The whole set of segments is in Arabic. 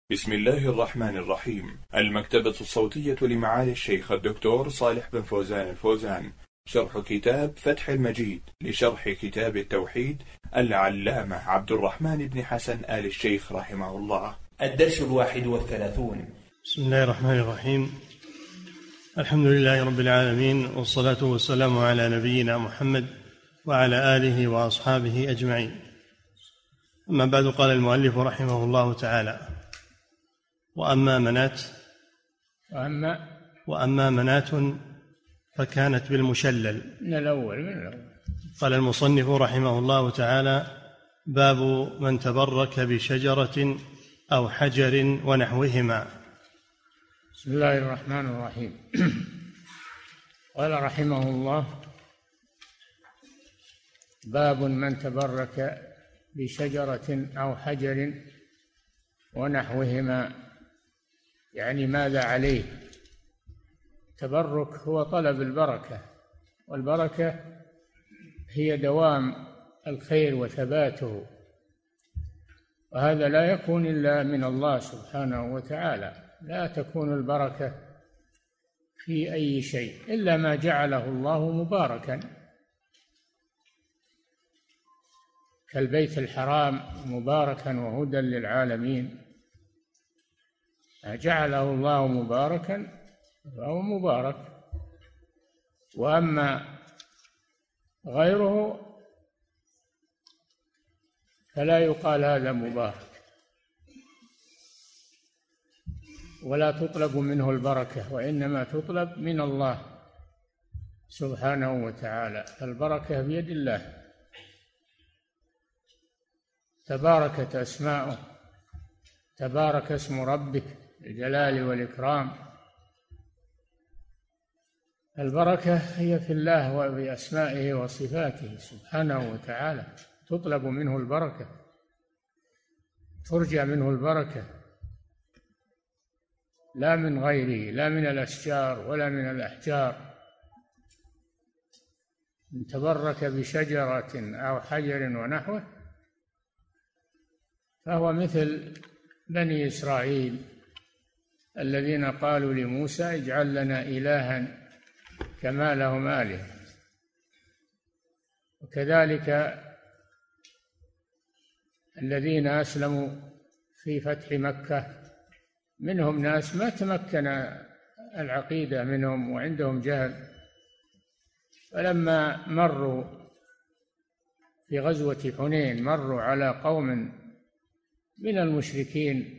بسم الله الرحمن الرحيم. المكتبة الصوتية لمعالي الشيخ الدكتور صالح بن فوزان الفوزان، شرح كتاب فتح المجيد لشرح كتاب التوحيد العلامة عبد الرحمن بن حسن آل الشيخ رحمه الله. الدرس 31. بسم الله الرحمن الرحيم. الحمد لله رب العالمين، والصلاة والسلام على نبينا محمد وعلى آله وأصحابه أجمعين. أما بعد، قال المؤلف رحمه الله تعالى: وأما مناة فكانت بالمشلل. من الأول. قال المصنف رحمه الله تعالى: باب من تبرك بشجرة أو حجر ونحوهما. بسم الله الرحمن الرحيم. قال رحمه الله: باب من تبرك بشجرة أو حجر ونحوهما، يعني ماذا عليه؟ التبرك هو طلب البركة، والبركة هي دوام الخير وثباته، وهذا لا يكون إلا من الله سبحانه وتعالى. لا تكون البركة في أي شيء إلا ما جعله الله مباركا، كالبيت الحرام مباركا وهدى للعالمين، جعله الله مباركا فهو مبارك. وأما غيره فلا يقال هذا مبارك، ولا تطلب منه البركة، وإنما تطلب من الله سبحانه وتعالى. البركة بيد الله، تباركت أسماؤه، تبارك اسم ربك الجلال والإكرام. البركة هي في الله وبأسمائه وصفاته سبحانه وتعالى، تطلب منه البركة، ترجى منه البركة، لا من غيره، لا من الأشجار ولا من الأحجار. من تبرك بشجرة أو حجر ونحوه فهو مثل بني إسرائيل الذين قالوا لموسى: اجعل لنا إلها كما لهم آلهة. وكذلك الذين أسلموا في فتح مكة، منهم ناس ما تمكن العقيدة منهم وعندهم جهل، فلما مروا في غزوة حنين مروا على قوم من المشركين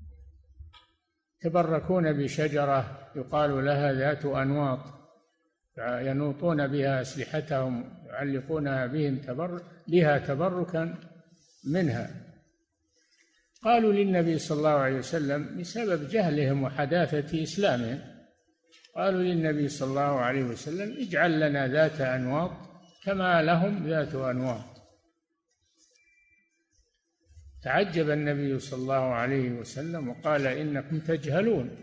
تبركون بشجرة يقال لها ذات أنواط، ينوطون بها أسلحتهم، يعلقونها بها تبركا منها. قالوا للنبي صلى الله عليه وسلم بسبب جهلهم وحداثة إسلامهم، قالوا للنبي صلى الله عليه وسلم: اجعل لنا ذات أنواط كما لهم ذات أنواط. تعجب النبي صلى الله عليه وسلم وقال: إنكم تجهلون.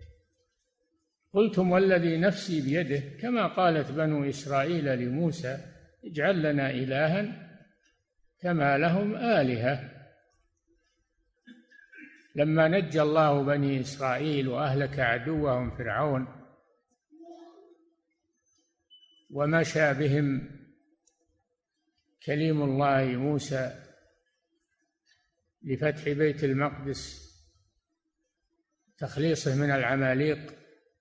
قلتم والذي نفسي بيده، كما قالت بنو إسرائيل لموسى: اجعل لنا إلها كما لهم آلهة. لما نجى الله بني إسرائيل وأهلك عدوهم فرعون ومشى بهم كليم الله موسى لفتح بيت المقدس، تخليصه من العماليق،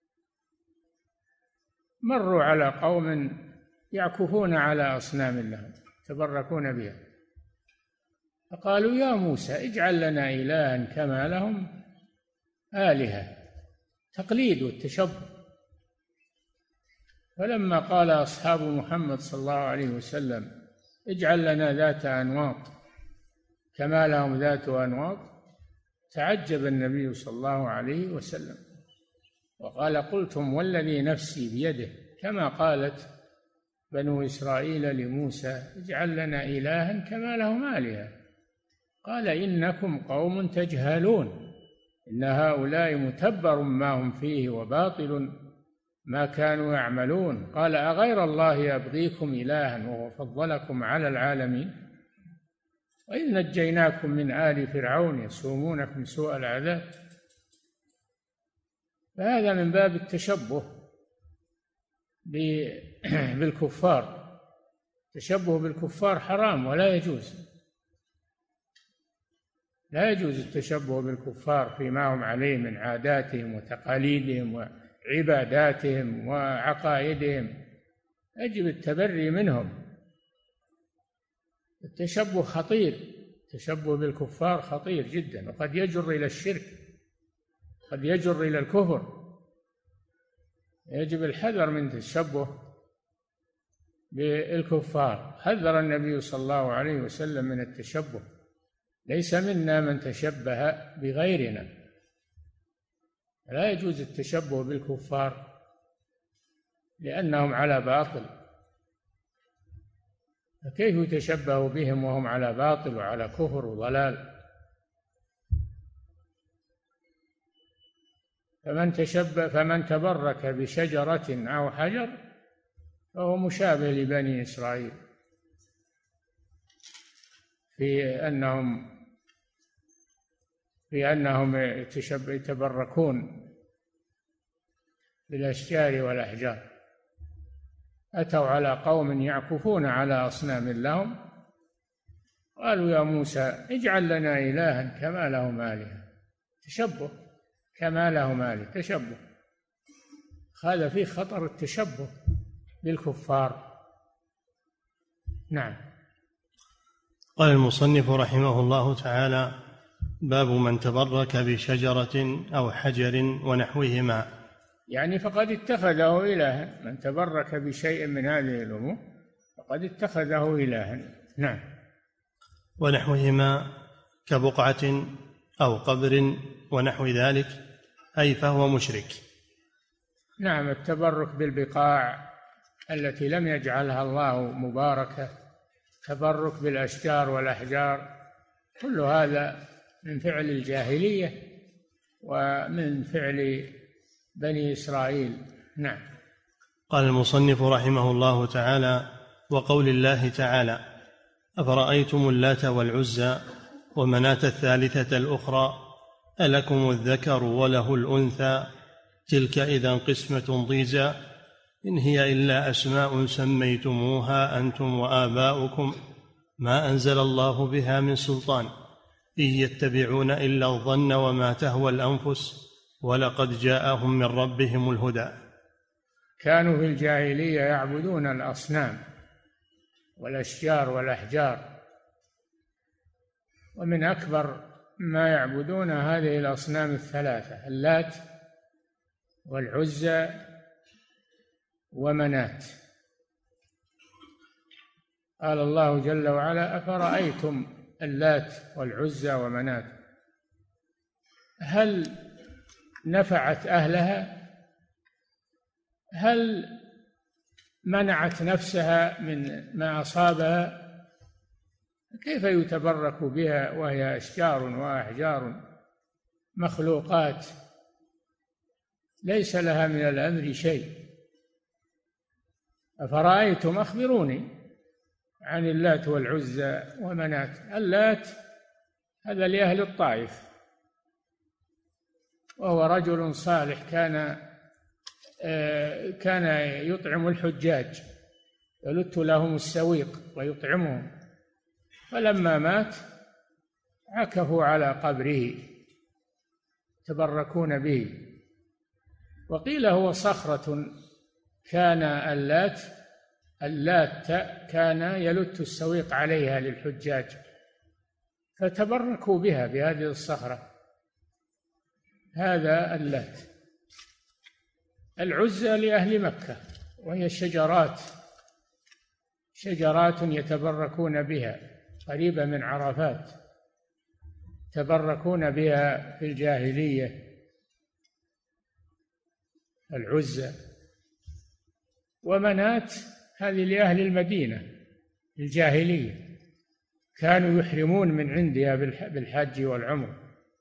مروا على قوم يعكفون على أصنام لهم تبركون بها، فقالوا: يا موسى اجعل لنا إلها كما لهم آلهة، تقليد والتشبه. فلما قال أصحاب محمد صلى الله عليه وسلم: اجعل لنا ذات أنواط كما لهم ذات أنواط، تعجب النبي صلى الله عليه وسلم وقال: قلتم والذي نفسي بيده، كما قالت بنو إسرائيل لموسى: اجعل لنا إلها كما لهم آلهة. قال: إنكم قوم تجهلون، إن هؤلاء متبر ما هم فيه وباطل ما كانوا يعملون. قال: أغير الله أبغيكم إلها وهو فضلكم على العالمين. وإذ نجيناكم من آل فرعون يسومونكم سوء العذاب. فهذا من باب التشبه بالكفار. التشبه بالكفار حرام ولا يجوز. لا يجوز التشبه بالكفار فيما هم عليه من عاداتهم وتقاليدهم وعباداتهم وعقائدهم. يجب التبري منهم. التشبه خطير، التشبه بالكفار خطير جدا، وقد يجر إلى الشرك، قد يجر إلى الكفر. يجب الحذر من التشبه بالكفار. حذر النبي صلى الله عليه وسلم من التشبه. ليس منا من تشبه بغيرنا. لا يجوز التشبه بالكفار لأنهم على باطل. فكيف يتشبه بهم وهم على باطل وعلى كفر وضلال؟ فمن تبرك بشجرة أو حجر فهو مشابه لبني إسرائيل في أنهم يتبركون بالأشجار والأحجار. أتوا على قوم يعكفون على أصنام لهم قالوا يا موسى اجعل لنا إلها كما لهم آلهة. تشبه، كما لهم آلهة، تشبه. هذا فيه خطر التشبه بالكفار. نعم. قال المصنف رحمه الله تعالى: باب من تبرك بشجرة أو حجر ونحوهما. يعني فقد اتخذه إلها. من تبرك بشيء من هذه الأمور فقد اتخذه إلها. نعم. ونحوهما كبقعة أو قبر ونحو ذلك، أي فهو مشرك. نعم. التبرك بالبقاع التي لم يجعلها الله مباركة، تبرك بالأشجار والأحجار، كل هذا من فعل الجاهلية ومن فعل بني إسرائيل. نعم. قال المصنف رحمه الله تعالى: وقول الله تعالى: أفرأيتم اللات والعزى ومناة الثالثة الأخرى ألكم الذكر وله الأنثى تلك إذا قسمة ضيزى إن هي إلا أسماء سميتموها أنتم وآباؤكم ما أنزل الله بها من سلطان إن يتبعون إلا الظن وما تهوى الأنفس ولقد جاءهم من ربهم الهدى. كانوا في الجاهلية يعبدون الأصنام والأشجار والأحجار، ومن أكبر ما يعبدون هذه الأصنام الثلاثة: اللات والعزى ومناة. قال الله جل وعلا: أفرأيتم اللات والعزى ومناة هل نفعت أهلها؟ هل منعت نفسها من ما أصابها؟ كيف يتبرك بها وهي أشجار وأحجار مخلوقات ليس لها من الأمر شيء؟ أفرأيتم، أخبروني عن اللات والعزى ومناة. اللات هذا لأهل الطائف، وهو رجل صالح كان يطعم الحجاج، يلت لهم السويق ويطعمهم، فلما مات عكفوا على قبره تبركون به. وقيل هو صخرة كان اللات كان يلت السويق عليها للحجاج، فتبركوا بها بهذه الصخرة. هذا اللات. العزى لأهل مكة، وهي شجرات يتبركون بها قريبة من عرفات، تبركون بها في الجاهلية. العزى. ومناة هذه لأهل المدينة الجاهلية، كانوا يحرمون من عندها بالحج والعمر،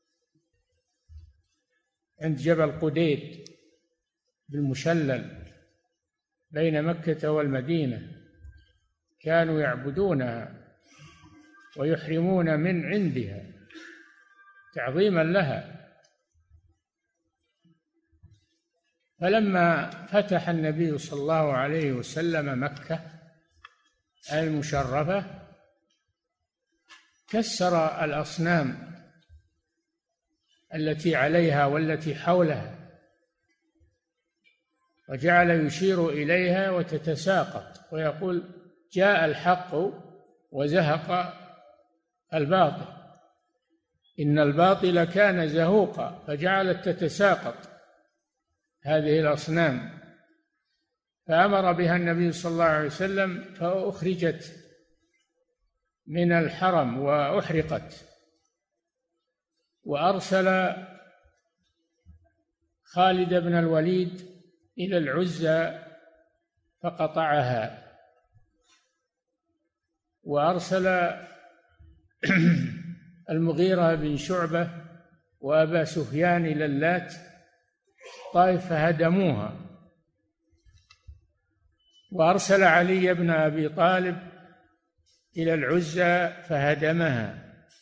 عند جبل قديد بالمشلل بين مكة والمدينة، كانوا يعبدونها ويحرمون من عندها تعظيما لها. فلما فتح النبي صلى الله عليه وسلم مكة المشرفة كسر الأصنام التي عليها والتي حولها، وجعل يشير إليها وتتساقط ويقول: جاء الحق وزهق الباطل إن الباطل كان زهوقا، فجعلت تتساقط هذه الأصنام، فأمر بها النبي صلى الله عليه وسلم فأخرجت من الحرم وأحرقت، وأرسل خالد بن الوليد إلى العزى فقطعها، وأرسل المغيرة بن شعبة وأبا سفيان إلى اللات طائف فهدموها، وأرسل علي بن أبي طالب إلى العزى فهدمها،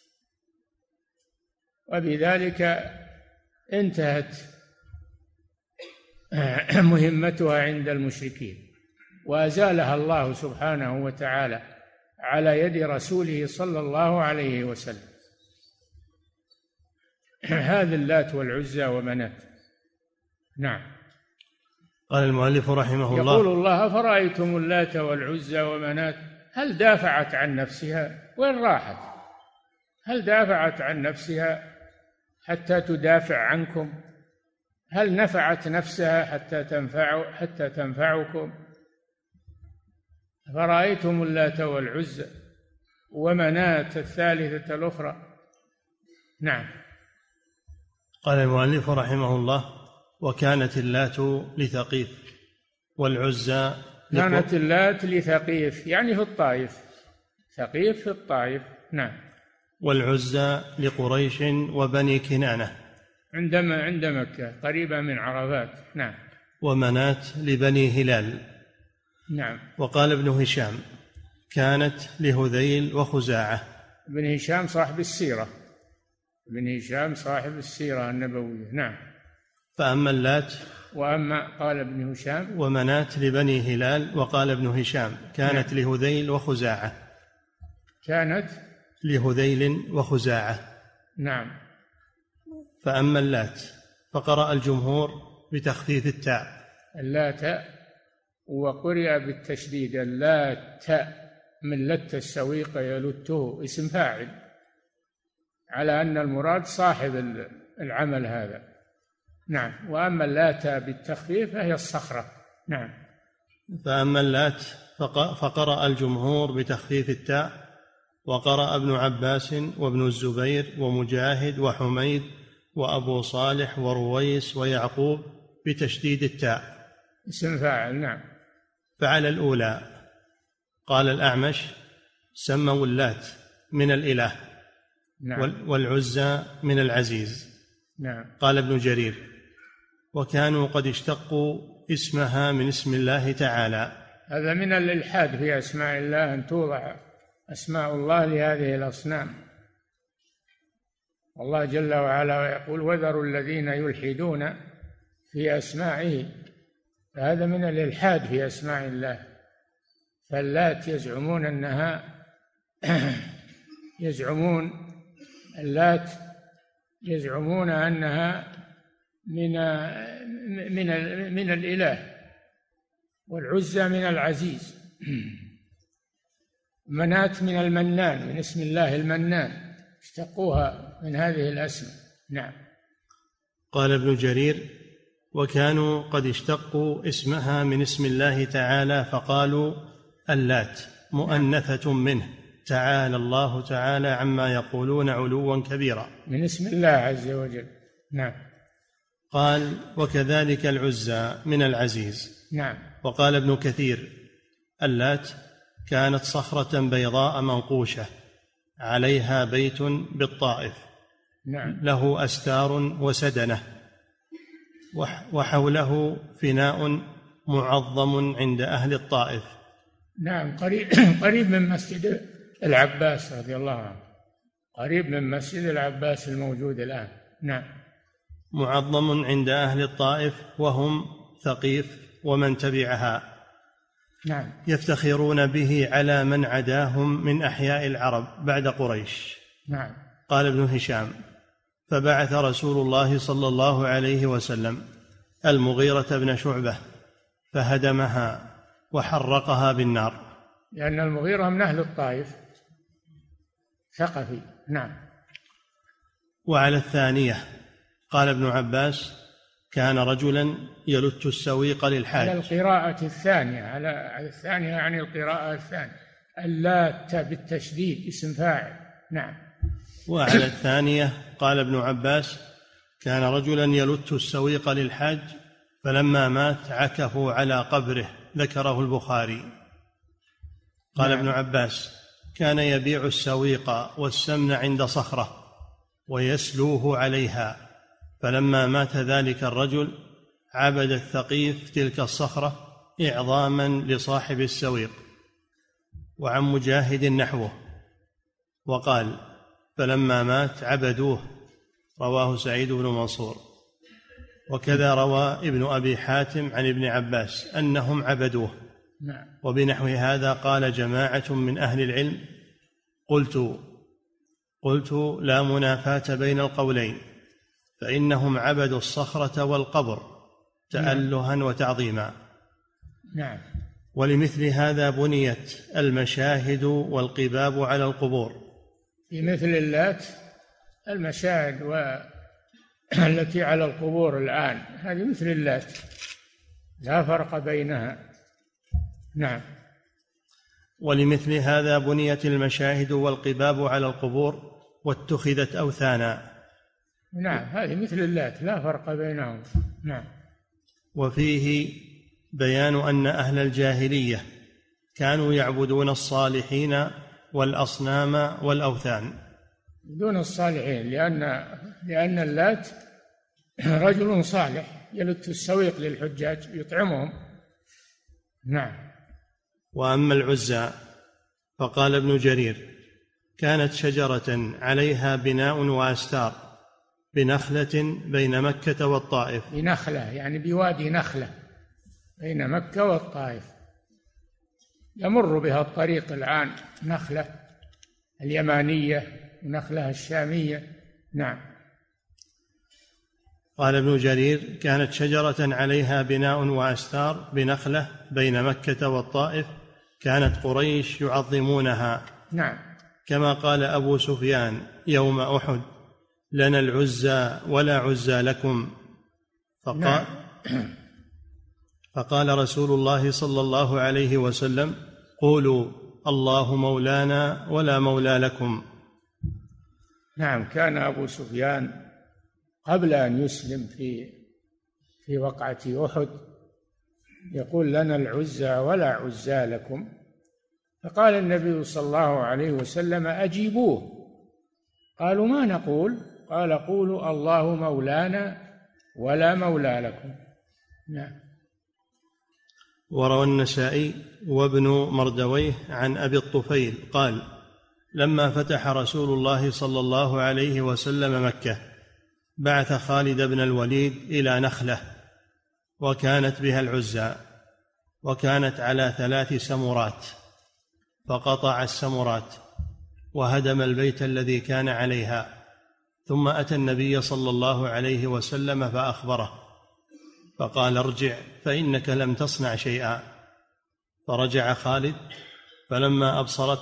وبذلك انتهت مهمتها عند المشركين، وأزالها الله سبحانه وتعالى على يد رسوله صلى الله عليه وسلم. هذه اللات والعزى ومنات. نعم. قال المؤلف رحمه الله: يقول الله: أفرأيتم اللات والعزى ومنات هل دافعت عن نفسها؟ وين راحت؟ هل دافعت عن نفسها حتى تدافع عنكم؟ هل نفعت نفسها حتى تنفعكم؟ فرأيتم اللات والعزى ومنات الثالثة الأخرى. نعم. قال المؤلف رحمه الله: وكانت اللات لثقيف والعزى كانت اللات لثقيف يعني في الطائف، ثقيف في الطائف. نعم. والعزى لقريش وبني كنانة عند مكة قريبة من عرفات. نعم. ومنات لبني هلال. نعم. وقال ابن هشام: كانت لهذيل وخزاعة. ابن هشام صاحب السيرة، ابن هشام صاحب السيرة النبوية. نعم. فأما اللات قال ابن هشام: ومنات لبني هلال. وقال ابن هشام: كانت نعم. لهذيل وخزاعة. كانت لهذيل وخزاعة. نعم. فأما اللات فقرأ الجمهور بتخفيف التاء اللات، وقرئ بالتشديد اللات من لت السويق يلته، اسم فاعل، على أن المراد صاحب العمل هذا. نعم. وأما اللات بالتخفيف فهي الصخرة. نعم. فأما اللات فقرأ الجمهور بتخفيف التاء، وقرأ ابن عباس وابن الزبير ومجاهد وحميد وأبو صالح ورويس ويعقوب بتشديد التاء، اسم فاعل. نعم. فعلى الأولى قال الأعمش: سموا اللات من الإله. نعم. والعزى من العزيز. نعم. قال ابن جرير: وكانوا قد اشتقوا اسمها من اسم الله تعالى. هذا من الإلحاد في أسماء الله، أن توضع أسماء الله لهذه الأصنام. والله جل وعلا يقول: وذروا الذين يلحدون في أسمائه. فهذا من الإلحاد في أسماء الله. فاللات يزعمون أنها يزعمون أنها من الإله، والعزى من العزيز، منات من المنان، من اسم الله المنان، اشتقوها من هذه الأسماء. نعم. قال ابن جرير: وكانوا قد اشتقوا اسمها من اسم الله تعالى فقالوا اللات مؤنثة منه، تعالى الله تعالى عما يقولون علوا كبيرا، من اسم الله عز وجل. نعم. قال: وكذلك العزى من العزيز. نعم. وقال ابن كثير: اللات كانت صخرة بيضاء منقوشة عليها بيت بالطائف، نعم، له أستار وسدنة، وحوله فناء معظم عند أهل الطائف. نعم، قريب من مسجد العباس رضي الله عنه، قريب من مسجد العباس الموجود الآن. نعم. معظم عند أهل الطائف وهم ثقيف ومن تبعها. نعم. يفتخرون به على من عداهم من أحياء العرب بعد قريش. نعم. قال ابن هشام: فبعث رسول الله صلى الله عليه وسلم المغيرة بن شعبة فهدمها وحرقها بالنار. لأن المغيرة من أهل الطائف، ثقفي. نعم. وعلى الثانية قال ابن عباس: كان رجلا يلت السويق للحاج. على القراءة الثانية، على الثانية يعني القراءة الثانية، اللات بالتشديد اسم فاعل. نعم. وعلى الثانية قال ابن عباس: كان رجلا يلت السويق للحاج فلما مات عكفوا على قبره، ذكره البخاري. قال ابن عباس: كان يبيع السويق والسمن عند صخرة ويسلوه عليها، فلما مات ذلك الرجل عبد الثقيف تلك الصخرة إعظاما لصاحب السويق. وعن مجاهد نحوه، وقال: فلما مات عبدوه، رواه سعيد بن منصور. وكذا روى ابن أبي حاتم عن ابن عباس أنهم عبدوه. وبنحو هذا قال جماعة من أهل العلم: قلت لا منافاة بين القولين، فإنهم عبدوا الصخرة والقبر تألها وتعظيما. نعم. ولمثل هذا بنيت المشاهد والقباب على القبور. في مثل اللات المشاهد التي على القبور الآن، هذه مثل اللات، لا فرق بينها. نعم. ولمثل هذا بنيت المشاهد والقباب على القبور واتخذت أوثانا. نعم، هذه مثل اللات، لا فرق بينهم. نعم. وفيه بيان أن أهل الجاهلية كانوا يعبدون الصالحين والأصنام والأوثان دون الصالحين، لأن اللات رجل صالح يلت السويق للحجاج يطعمهم. نعم. وأما العزى فقال ابن جرير: كانت شجرة عليها بناء وأستار بنخلة بين مكة والطائف. بنخلة يعني بوادي نخلة بين مكة والطائف، يمر بها الطريق الآن، نخلة اليمانية ونخلة الشامية. نعم. قال ابن جرير: كانت شجرة عليها بناء وأستار بنخلة بين مكة والطائف، كانت قريش يعظمونها. نعم. كما قال أبو سفيان يوم أحد: لنا العزى ولا عزى لكم. فقال رسول الله صلى الله عليه وسلم: قولوا الله مولانا ولا مولى لكم. نعم. كان أبو سفيان قبل أن يسلم في وقعة أحد يقول: لنا العزى ولا عزى لكم. فقال النبي صلى الله عليه وسلم: أجيبوه. قالوا: ما نقول؟ قال: قولوا الله مولانا ولا مولى لكم. نعم. وروى النسائي وابن مردويه عن أبي الطفيل قال: لما فتح رسول الله صلى الله عليه وسلم مكة بعث خالد بن الوليد إلى نخلة وكانت بها العزى، وكانت على 3 سمرات، فقطع السمرات وهدم البيت الذي كان عليها، ثم أتى النبي صلى الله عليه وسلم فأخبره، فقال: ارجع فإنك لم تصنع شيئا. فرجع خالد فلما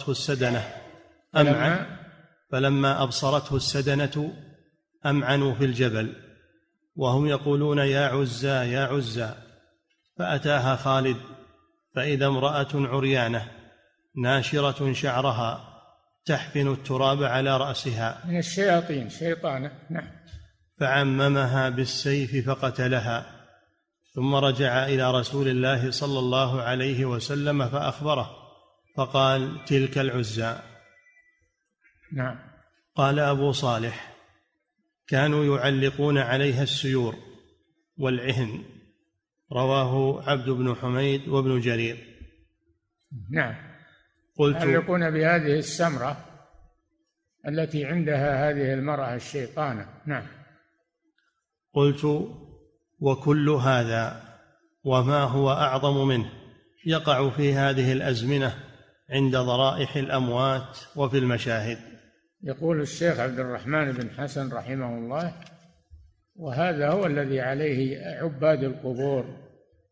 أبصرته السدنة أمعنوا في الجبل وهم يقولون: يا عزى يا عزى. فأتاها خالد فإذا امرأة عريانة ناشرة شعرها تحفن التراب على رأسها، من الشياطين، شيطانة. نعم. فعممها بالسيف فقتلها، ثم رجع إلى رسول الله صلى الله عليه وسلم فأخبره، فقال: تلك العزى. نعم. قال أبو صالح: كانوا يعلقون عليها السيور والعهن. رواه عبد بن حميد وابن جرير. نعم. يتعلقون بهذه السمرة التي عندها هذه المرأة الشيطانة. نعم. قلت: وكل هذا وما هو أعظم منه يقع في هذه الأزمنة عند ضرائح الأموات وفي المشاهد. يقول الشيخ عبد الرحمن بن حسن رحمه الله: وهذا هو الذي عليه عباد القبور،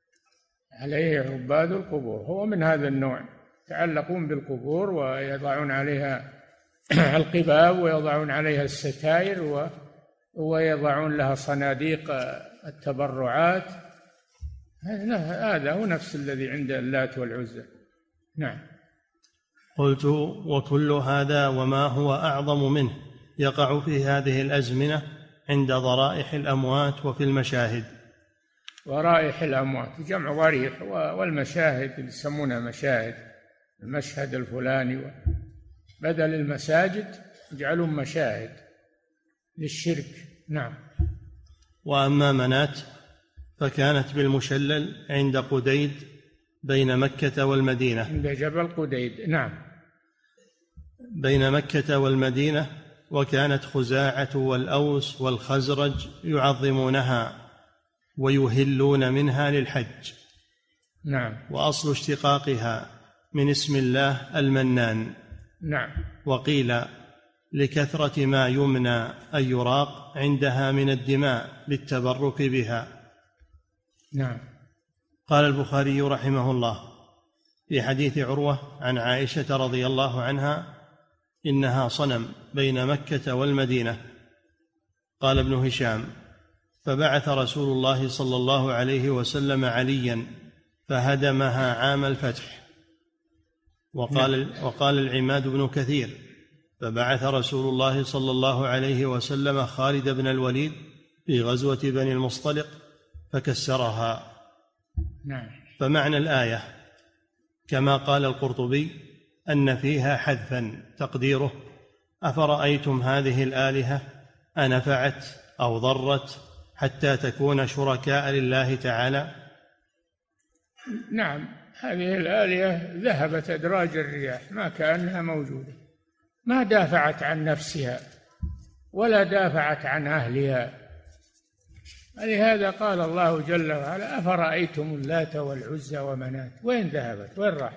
هو من هذا النوع، يتعلقون بالقبور ويضعون عليها القباب ويضعون عليها الستائر ويضعون لها صناديق التبرعات. هذا هو نفس الذي عند اللات والعزى. نعم. قلت: وكل هذا وما هو أعظم منه يقع في هذه الأزمنة عند ضرائح الأموات وفي المشاهد. ضرائح الأموات جمع ضريح، والمشاهد اللي يسمونها مشاهد، المشهد الفلاني، بدل المساجد يجعلون مشاهد للشرك. نعم. وأما منات فكانت بالمشلل عند قديد بين مكة والمدينة، عند جبل قديد. نعم. بين مكة والمدينة، وكانت خزاعة والأوس والخزرج يعظمونها ويهلون منها للحج. نعم. وأصل اشتقاقها من اسم الله المنان. نعم. وقيل لكثرة ما يمنى أن يراق عندها من الدماء للتبرك بها. نعم. قال البخاري رحمه الله في حديث عروة عن عائشة رضي الله عنها: إنها صنم بين مكة والمدينة. قال ابن هشام: فبعث رسول الله صلى الله عليه وسلم عليا فهدمها عام الفتح. وقال العماد بن كثير: فبعث رسول الله صلى الله عليه وسلم خالد بن الوليد في غزوة بني المصطلق فكسرها. نعم. فمعنى الآية كما قال القرطبي أن فيها حذفا تقديره: أفرأيتم هذه الآلهة أنفعت أو ضرت حتى تكون شركاء لله تعالى. نعم، هذه الآلهة ذهبت أدراج الرياح، ما كأنها موجودة، ما دافعت عن نفسها ولا دافعت عن أهلها. لهذا قال الله جل وعلا: أفرأيتم اللات والعزى ومنات، وين ذهبت؟ وين راحت؟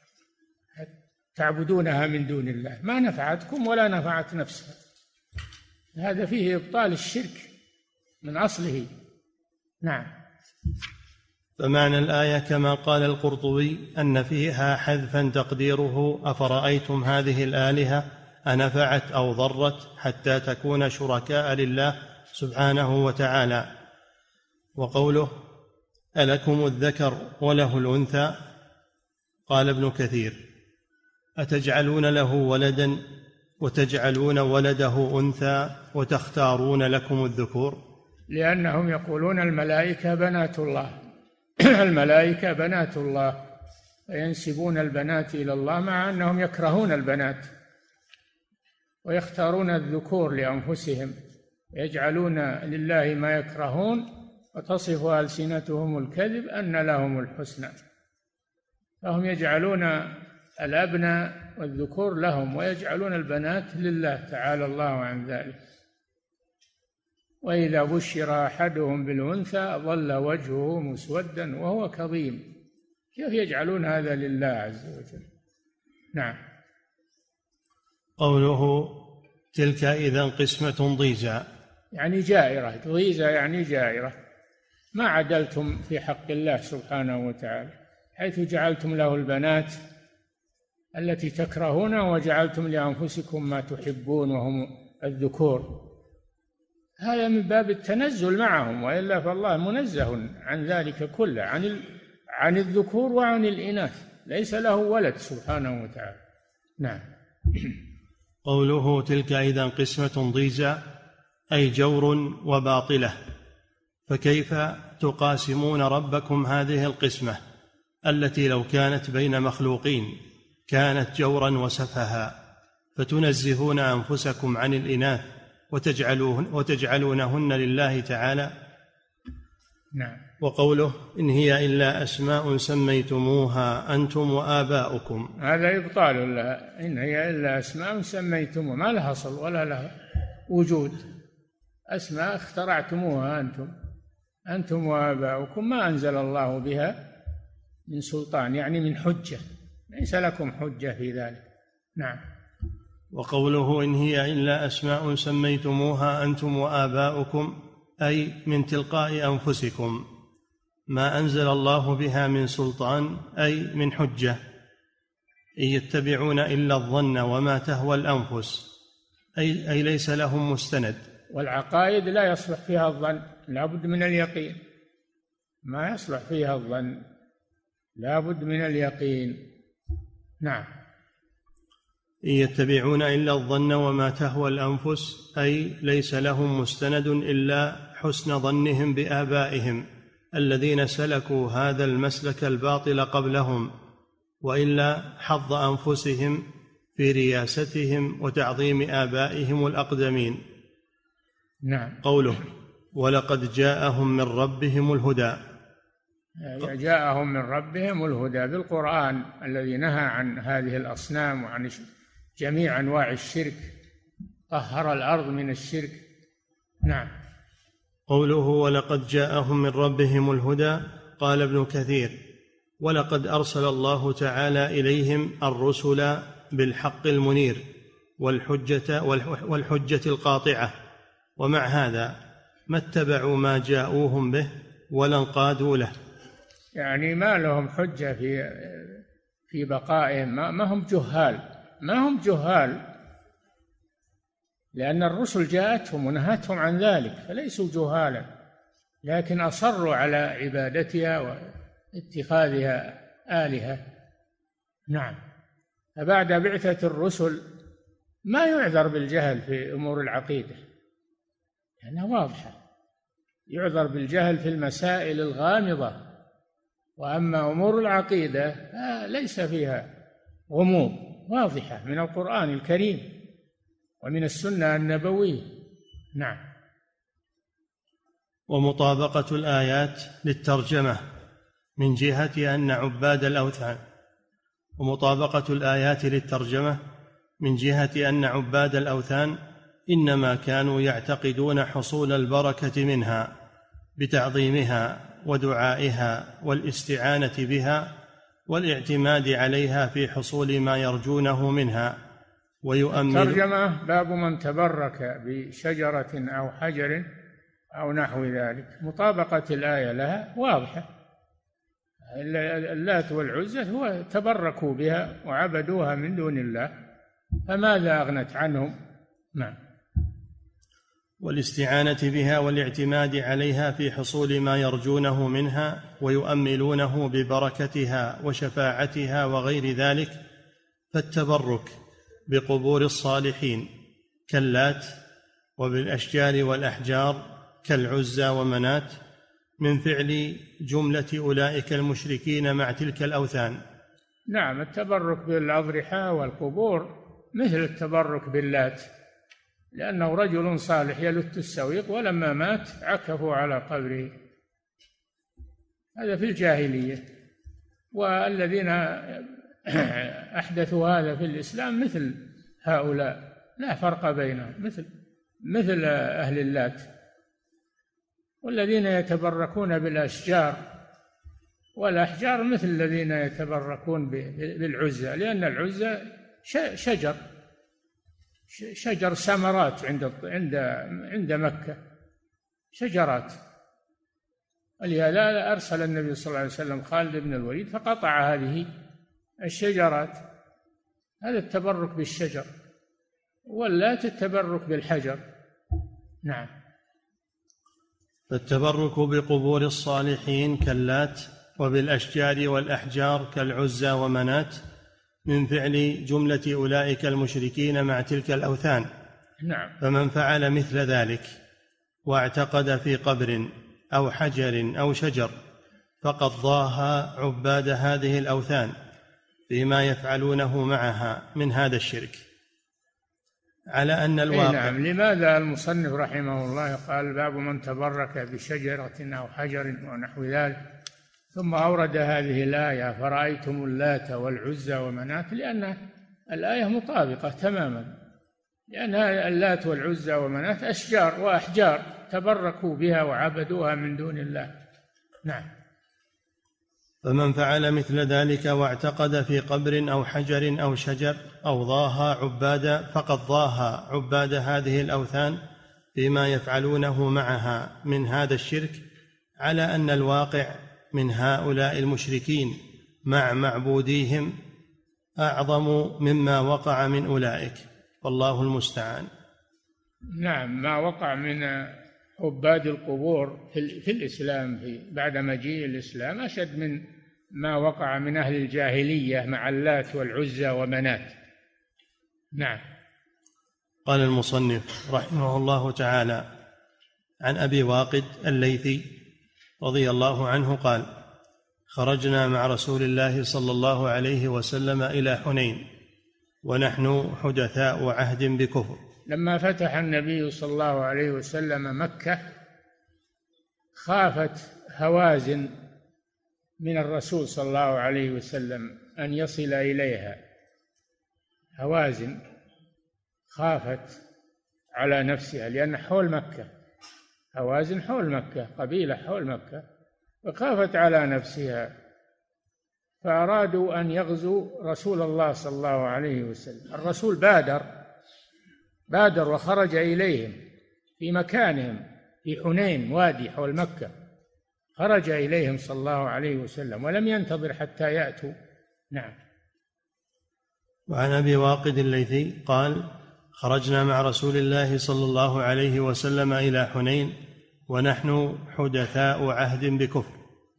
تعبدونها من دون الله، ما نفعتكم ولا نفعت نفسها. هذا فيه إبطال الشرك من أصله. نعم. فمعنى الآية كما قال القرطبي أن فيها حذفا تقديره: أفرأيتم هذه الآلهة أنفعت أو ضرت حتى تكون شركاء لله سبحانه وتعالى. وقوله: ألكم الذكر وله الأنثى. قال ابن كثير: أتجعلون له ولدا وتجعلون ولده أنثى وتختارون لكم الذكور؟ لأنهم يقولون الملائكة بنات الله الملائكة بنات الله، فينسبون البنات إلى الله مع أنهم يكرهون البنات، ويختارون الذكور لأنفسهم، يجعلون لله ما يكرهون، وتصف ألسنتهم الكذب أن لهم الحسنى. فهم يجعلون الأبناء والذكور لهم، ويجعلون البنات لله تعالى الله عن ذلك. وإذا بشر أحدهم بالأنثى ظل وجهه مسودا وهو كظيم. كيف يجعلون هذا لله عز وجل؟ نعم. قوله: تلك إذا قسمة ضيزى، يعني جائرة. ضيزى يعني جائرة، ما عدلتم في حق الله سبحانه وتعالى، حيث جعلتم له البنات التي تكرهون، وجعلتم لأنفسكم ما تحبون وهم الذكور. هذا من باب التنزل معهم، وإلا فالله منزه عن ذلك كله، عن الذكور وعن الإناث، ليس له ولد سبحانه وتعالى. نعم. قوله: تلك إذا قسمة ضيزى، أي جور وباطلة. فكيف تقاسمون ربكم هذه القسمة التي لو كانت بين مخلوقين كانت جورا وسفها، فتنزهون أنفسكم عن الإناث وتجعلونهن لله تعالى؟ نعم. وقوله إن هي إلا أسماء سميتموها أنتم وآباؤكم، هذا إبطال لها. إن هي إلا أسماء سميتموها، ما لها أصل ولا لها وجود، أسماء اخترعتموها أنتم وآباؤكم، ما أنزل الله بها من سلطان، يعني من حجة، ليس لكم حجة في ذلك. نعم. وقوله إن هي إلا أسماء سميتموها أنتم وآباؤكم أي من تلقاء أنفسكم، ما أنزل الله بها من سلطان أي من حجة، إن يتبعون إلا الظن وما تهوى الأنفس، أي ليس لهم مستند. والعقائد لا يصلح فيها الظن، لا بد من اليقين، ما يصلح فيها الظن، لا بد من اليقين. نعم. إن يتبعون إلا الظن وما تهوى الأنفس أي ليس لهم مستند إلا حسن ظنهم بآبائهم الذين سلكوا هذا المسلك الباطل قبلهم، وإلا حظ أنفسهم في رياستهم وتعظيم آبائهم الأقدمين. نعم. قوله ولقد جاءهم من ربهم الهدى، جاءهم من ربهم الهدى بالقرآن الذي نهى عن هذه الأصنام وعن جميع أنواع الشرك، طهر الأرض من الشرك. نعم. قوله ولقد جاءهم من ربهم الهدى، قال ابن كثير ولقد أرسل الله تعالى إليهم الرسل بالحق المنير والحجة القاطعة، ومع هذا ما اتبعوا ما جاءوهم به ولا انقادوا له، يعني ما لهم حجة في بقائهم، ما هم جهال، لأن الرسل جاءتهم ونهتهم عن ذلك، فليسوا جهالا، لكن أصروا على عبادتها واتخاذها آلهة. نعم. فبعد بعثة الرسل ما يعذر بالجهل في أمور العقيدة لأنها واضحة، يعذر بالجهل في المسائل الغامضة، وأما أمور العقيدة ليس فيها غموض، واضحة من القرآن الكريم ومن السنة النبوية. نعم. ومطابقة الآيات للترجمة من جهة أن عباد الأوثان، ومطابقة الآيات للترجمة من جهة أن عباد الأوثان إنما كانوا يعتقدون حصول البركة منها بتعظيمها ودعائها والاستعانة بها والاعتماد عليها في حصول ما يرجونه منها، ويؤمن. ترجمة باب من تبرك بشجرة أو حجر أو نحو ذلك، مطابقة الآية لها واضحة. اللات والعزى هو تبركوا بها وعبدوها من دون الله، فماذا أغنت عنهم؟ نعم. والاستعانة بها والاعتماد عليها في حصول ما يرجونه منها ويؤملونه ببركتها وشفاعتها وغير ذلك، فالتبرك بقبور الصالحين كاللات وبالأشجار والأحجار كالعزى ومنات من فعل جملة أولئك المشركين مع تلك الأوثان. نعم. التبرك بالأضرحة والقبور مثل التبرك باللات، لأنه رجل صالح يلت السويق ولما مات عكفوا على قبره، هذا في الجاهلية. والذين أحدثوا هذا في الإسلام مثل هؤلاء، لا فرق بينهم، مثل أهل اللات. والذين يتبركون بالأشجار والأحجار مثل الذين يتبركون بالعزى، لأن العزى شجر ثمرات عند مكة، شجرات. ولهذا أرسل النبي صلى الله عليه وسلم خالد بن الوليد فقطع هذه الشجرات. هذا التبرك بالشجر، واللات التبرك بالحجر. نعم. فالتبرك بقبور الصالحين كاللات وبالأشجار والأحجار كالعزى ومنات من فعل جملة أولئك المشركين مع تلك الأوثان. نعم. فمن فعل مثل ذلك واعتقد في قبر أو حجر أو شجر فقد ضاهى عباد هذه الأوثان فيما يفعلونه معها من هذا الشرك. على أن الواقع. نعم. لماذا المصنف رحمه الله قال باب من تبرك بشجرة أو حجر ونحو ذلك، ثم أورد هذه الآية فرأيتم اللات والعزى ومناة؟ لأن الآية مطابقة تماما، لأن اللات والعزى ومناة أشجار وأحجار تبركوا بها وعبدوها من دون الله. نعم. فمن فعل مثل ذلك واعتقد في قبر أو حجر أو شجر أو ضاها عباد فقد ضاها عباد هذه الأوثان فيما يفعلونه معها من هذا الشرك، على أن الواقع من هؤلاء المشركين مع معبوديهم أعظم مما وقع من أولئك، والله المستعان. نعم. ما وقع من عباد القبور في الإسلام بعد مجيء الإسلام أشد من ما وقع من أهل الجاهلية مع اللات والعزى ومناة. نعم. قال المصنف رحمه الله تعالى عن أبي واقد الليثي رضي الله عنه قال: خرجنا مع رسول الله صلى الله عليه وسلم إلى حنين ونحن حدثاء عهد بكفر. لما فتح النبي صلى الله عليه وسلم مكة خافت هوازن من الرسول صلى الله عليه وسلم أن يصل إليها. هوازن خافت على نفسها، لأن حول مكة، هوازن حول مكة، قبيلة حول مكة، وخافت على نفسها، فأرادوا أن يغزوا رسول الله صلى الله عليه وسلم. الرسول بادر وخرج إليهم في مكانهم في حنين، وادي حول مكة، خرج إليهم صلى الله عليه وسلم ولم ينتظر حتى يأتوا. نعم. وعن أبي واقد الليثي قال: خرجنا مع رسول الله صلى الله عليه وسلم إلى حنين ونحن حدثاء عهد بكفر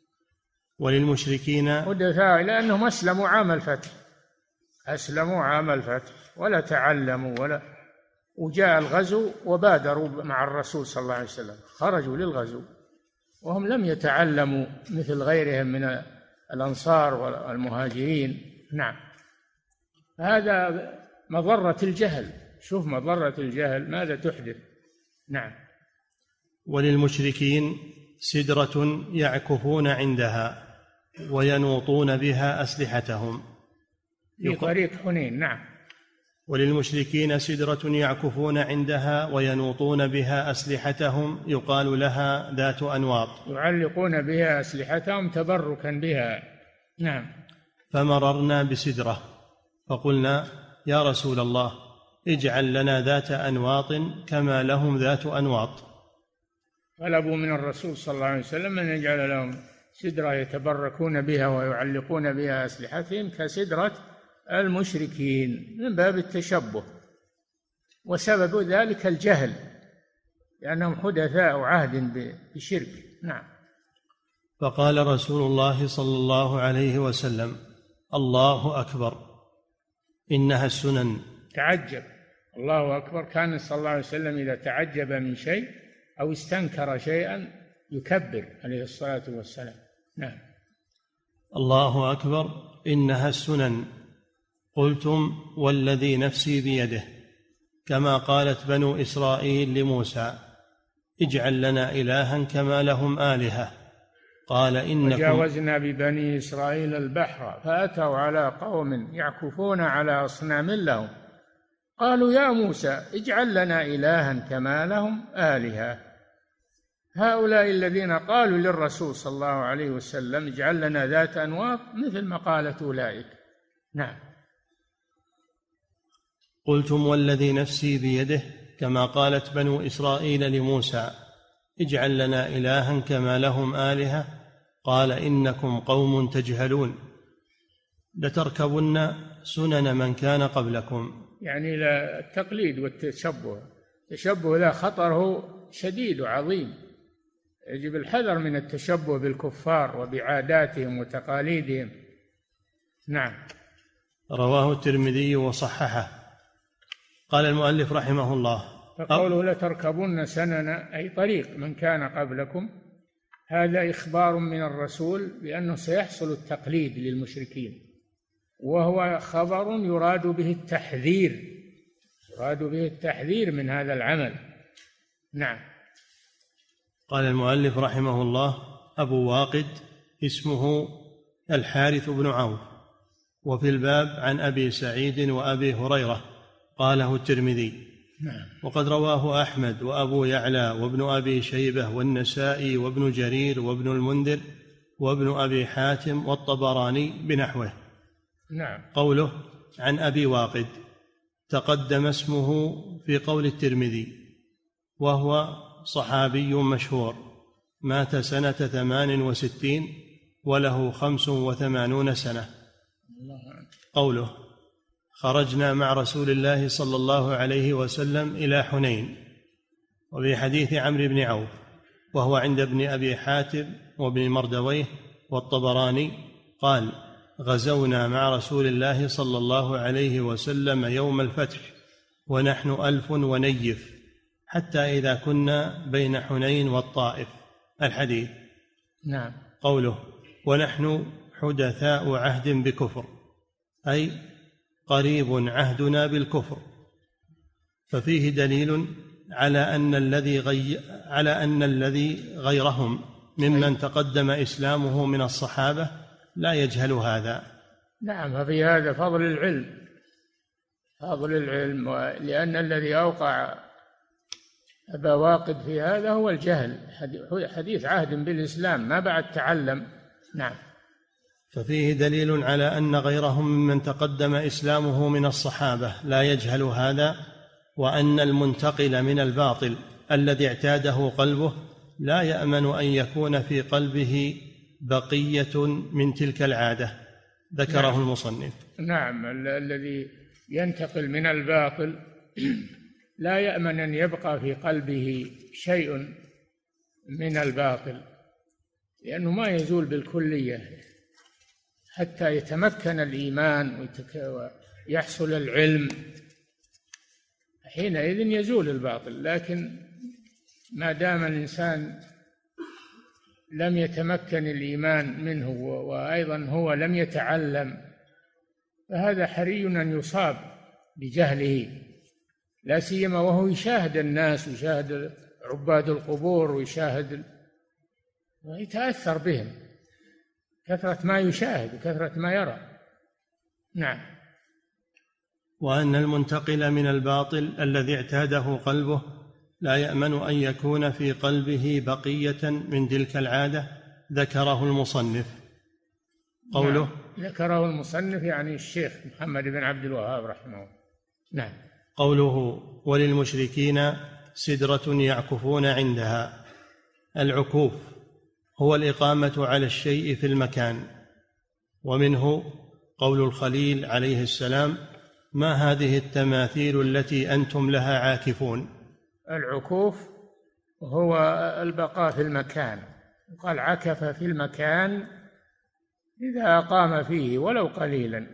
وللمشركين. حدثاء لأنهم أسلموا عام الفتح، أسلموا عام الفتح ولا تعلموا وجاء الغزو وبادروا مع الرسول صلى الله عليه وسلم، خرجوا للغزو وهم لم يتعلموا مثل غيرهم من الأنصار والمهاجرين. نعم. هذا مضرة الجهل، شوف مضرة الجهل ماذا تحدث. نعم. وللمشركين سدرة يعكفون عندها وينوطون بها أسلحتهم في طريق حنين. نعم. وللمشركين سدرة يعكفون عندها وينوطون بها أسلحتهم يقال لها ذات أنواط، يعلقون بها أسلحتهم تبركا بها. نعم. فمررنا بسدرة فقلنا: يا رسول الله اجعل لنا ذات أنواط كما لهم ذات أنواط. طلبوا من الرسول صلى الله عليه وسلم أن يجعل لهم سدرة يتبركون بها ويعلقون بها أسلحتهم كسدرة المشركين من باب التشبه، وسبب ذلك الجهل، لأنهم حدثاء عهد بشرك. نعم. فقال رسول الله صلى الله عليه وسلم: الله أكبر إنها السنن. تعجب، الله أكبر. كان صلى الله عليه وسلم إذا تعجب من شيء أو استنكر شيئا يكبر عليه الصلاة والسلام. نعم. الله أكبر إنها السنن. قلتم والذي نفسي بيده، كما قالت بنو إسرائيل لموسى: اجعل لنا إلها كما لهم آلهة. قال: إنكم. وجاوزنا ببني إسرائيل البحر فأتوا على قوم يعكفون على أصنام لهم قالوا يا موسى اجعل لنا إلها كما لهم آلهة. هؤلاء الذين قالوا للرسول صلى الله عليه وسلم اجعل لنا ذات أنواط مثل ما قالت أولئك. نعم. قلتم والذي نفسي بيده، كما قالت بنو إسرائيل لموسى: اجعل لنا إلها كما لهم آلهة. قال: إنكم قوم تجهلون لتركبن سنن من كان قبلكم. يعني التقليد والتشبه، التشبه له خطره شديد وعظيم، يجب الحذر من التشبه بالكفار وبعاداتهم وتقاليدهم. نعم. رواه الترمذي وصححه. قال المؤلف رحمه الله: فقوله لتركبن سنن أي طريق من كان قبلكم، هذا إخبار من الرسول بأنه سيحصل التقليد للمشركين، وهو خبر يراد به التحذير يراد به التحذير من هذا العمل. نعم. قال المؤلف رحمه الله: أبو واقد اسمه الحارث بن عوف. وفي الباب عن أبي سعيد وأبي هريرة قاله الترمذي. نعم. وقد رواه أحمد وأبو يعلى وابن أبي شيبة والنسائي وابن جرير وابن المنذر وابن أبي حاتم والطبراني بنحوه. نعم. قوله عن أبي واقد تقدم اسمه في قول الترمذي، وهو صحابي مشهور مات سنة 68 وله 85 سنة. قوله خرجنا مع رسول الله صلى الله عليه وسلم إلى حنين. وفي حديث عمرو بن عوف وهو عند ابن أبي حاتم وابن مردويه والطبراني قال: غزونا مع رسول الله صلى الله عليه وسلم يوم الفتح ونحن 1000 ونيف، حتى إذا كنا بين حنين والطائف. الحديث. نعم. قوله ونحن حدثاء عهد بكفر، أي قريب عهدنا بالكفر، ففيه دليل على أن الذي غيرهم ممن تقدم إسلامه من الصحابة لا يجهل هذا. نعم. ففي هذا فضل العلم، لأن الذي أوقع أبا واقد في هذا هو الجهل، حديث عهد بالإسلام ما بعد تعلم. نعم. ففيه دليل على أن غيرهم ممن تقدم إسلامه من الصحابة لا يجهل هذا، وأن المنتقل من الباطل الذي اعتاده قلبه لا يأمن أن يكون في قلبه بقية من تلك العادة، ذكره. نعم. المصنف. نعم. الذي ينتقل من الباطل لا يأمن أن يبقى في قلبه شيء من الباطل، لأنه ما يزول بالكلية حتى يتمكن الإيمان ويحصل العلم، حينئذ يزول الباطل. لكن ما دام الإنسان لم يتمكن الإيمان منه وأيضا هو لم يتعلم، فهذا حري أن يصاب بجهله، لا سيما وهو يشاهد الناس ويشاهد عباد القبور ويتأثر بهم، كثرة ما يشاهد وكثرة ما يرى. نعم. وأن المنتقل من الباطل الذي اعتاده قلبه لا يأمن أن يكون في قلبه بقية من تلك العادة، ذكره المصنف. قوله. نعم. ذكره المصنف يعني الشيخ محمد بن عبد الوهاب رحمه الله. نعم. قوله وللمشركين سدرة يعكفون عندها. العكوف هو الإقامة على الشيء في المكان، ومنه قول الخليل عليه السلام: ما هذه التماثيل التي أنتم لها عاكفون. العكوف هو البقاء في المكان، قال عكف في المكان إذا أقام فيه ولو قليلا.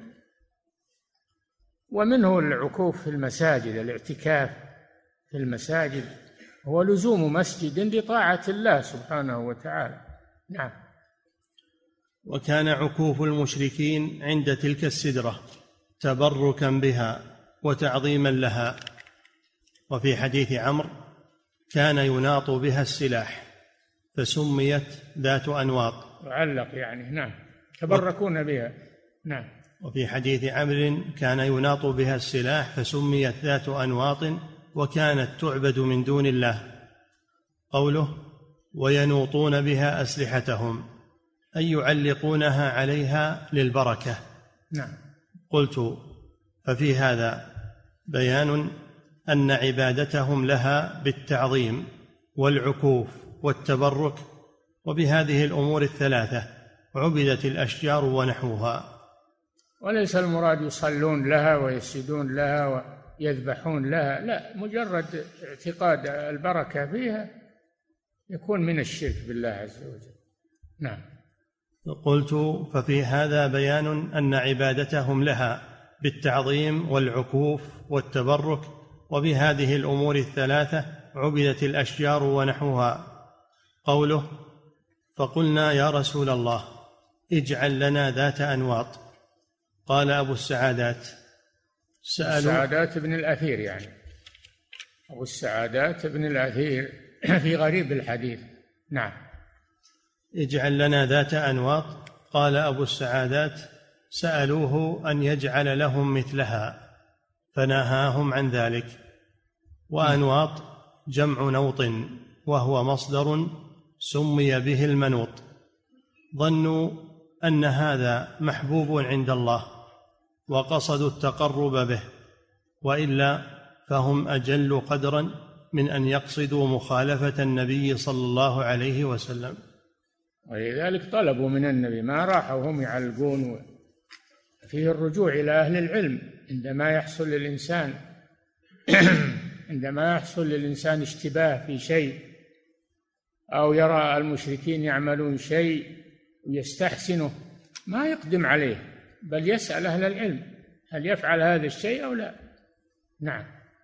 ومنه العكوف في المساجد، الاعتكاف في المساجد هو لزوم مسجد لطاعة الله سبحانه وتعالى. نعم. وكان عكوف المشركين عند تلك السدرة تبركا بها وتعظيما لها. وفي حديث عمرو كان يناط بها السلاح فسميت ذات أنواط. معلق يعني. نعم. تبركون بها. نعم. وفي حديث عمرو كان يناط بها السلاح فسميت ذات أنواط وكانت تعبد من دون الله. قوله وينوطون بها أسلحتهم، أي يعلقونها عليها للبركة. نعم. قلت ففي هذا بيان أن عبادتهم لها بالتعظيم والعكوف والتبرك، وبهذه الأمور الثلاثة عبدت الأشجار ونحوها. وليس المراد يصلون لها ويسجدون لها ويذبحون لها، لا، مجرد اعتقاد البركة فيها يكون من الشرك بالله عز وجل. نعم. قلت ففي هذا بيان أن عبادتهم لها بالتعظيم والعكوف والتبرك، وبهذه الأمور الثلاثة عبدت الأشجار ونحوها. قوله فقلنا يا رسول الله اجعل لنا ذات أنواط. قال أبو السعادات السعادات بن الأثير يعني، أبو السعادات بن الأثير في غريب الحديث. نعم. اجعل لنا ذات أنواط. قال أبو السعادات: سألوه أن يجعل لهم مثلها فنهاهم عن ذلك. وأنواط جمع نوط، وهو مصدر سمي به المنوط. ظنوا أن هذا محبوب عند الله وقصدوا التقرب به، وإلا فهم أجل قدرا من أن يقصدوا مخالفة النبي صلى الله عليه وسلم. ولذلك طلبوا من النبي، ما راحوا هم يعلقون. فيه الرجوع إلى أهل العلم عندما يحصل للإنسان اشتباه في شيء، أو يرى المشركين يعملون شيء ويستحسنه، ما يقدم عليه، بل يسأل أهل العلم هل يفعل هذا الشيء أو لا. نعم.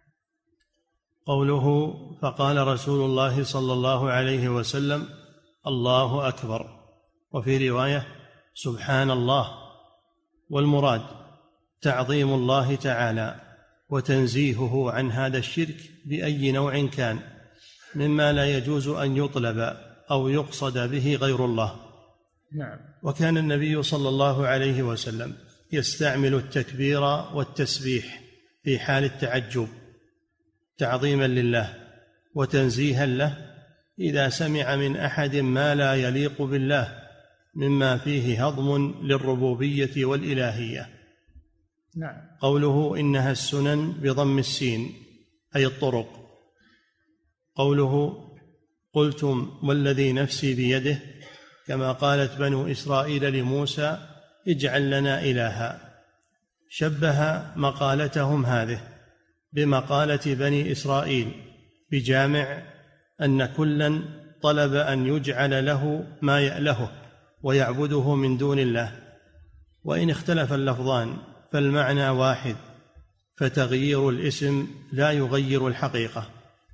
قوله: فقال رسول الله صلى الله عليه وسلم: الله أكبر. وفي رواية: سبحان الله. والمراد تعظيم الله تعالى وتنزيهه عن هذا الشرك بأي نوع كان، مما لا يجوز أن يطلب أو يقصد به غير الله. نعم. وكان النبي صلى الله عليه وسلم يستعمل التكبير والتسبيح في حال التعجب تعظيما لله وتنزيها له إذا سمع من أحد ما لا يليق بالله مما فيه هضم للربوبية والإلهية. نعم. قوله: إنها السنن بضم السين أي الطرق. قوله: قلتم والذي نفسي بيده، كما قالت بنو إسرائيل لموسى: اجعل لنا إلها. شبه مقالتهم هذه بمقالة بني إسرائيل بجامع أن كلا طلب أن يجعل له ما يألهه ويعبده من دون الله، وإن اختلف اللفظان فالمعنى واحد، فتغيير الاسم لا يغير الحقيقة.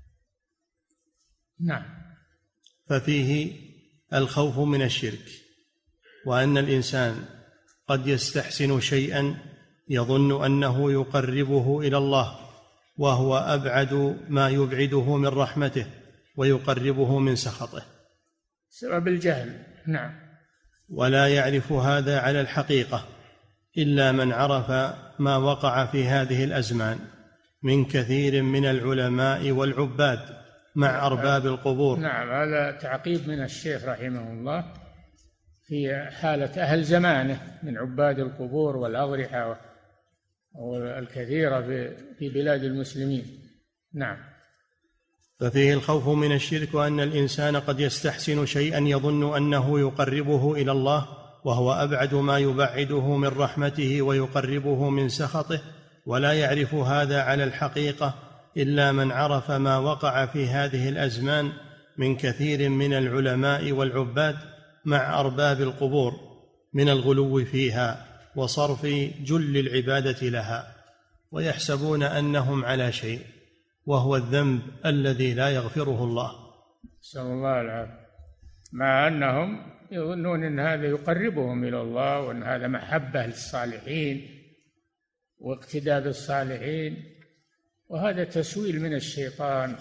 نعم. ففيه الخوف من الشرك، وأن الإنسان قد يستحسن شيئا يظن أنه يقربه إلى الله، وهو أبعد ما يبعده من رحمته ويقربه من سخطه، سبب الجهل. نعم. ولا يعرف هذا على الحقيقة إلا من عرف ما وقع في هذه الأزمان من كثير من العلماء والعباد مع أرباب القبور. نعم، هذا تعقيب من الشيخ رحمه الله في حالة أهل زمانه من عباد القبور والأضرحة والكثيرة في بلاد المسلمين. نعم. ففيه الخوف من الشرك، وأن الإنسان قد يستحسن شيئا يظن أنه يقربه إلى الله، وهو أبعد ما يبعده من رحمته ويقربه من سخطه، ولا يعرف هذا على الحقيقة إلا من عرف ما وقع في هذه الأزمان من كثير من العلماء والعباد مع أرباب القبور من الغلو فيها وصرف جل العبادة لها، ويحسبون أنهم على شيء، وهو الذنب الذي لا يغفره الله. نسأل الله العافية. مع أنهم يظنون أن هذا يقربهم إلى الله، وأن هذا محبة للصالحين واقتداء بالصالحين، وهذا تسويل من الشيطان.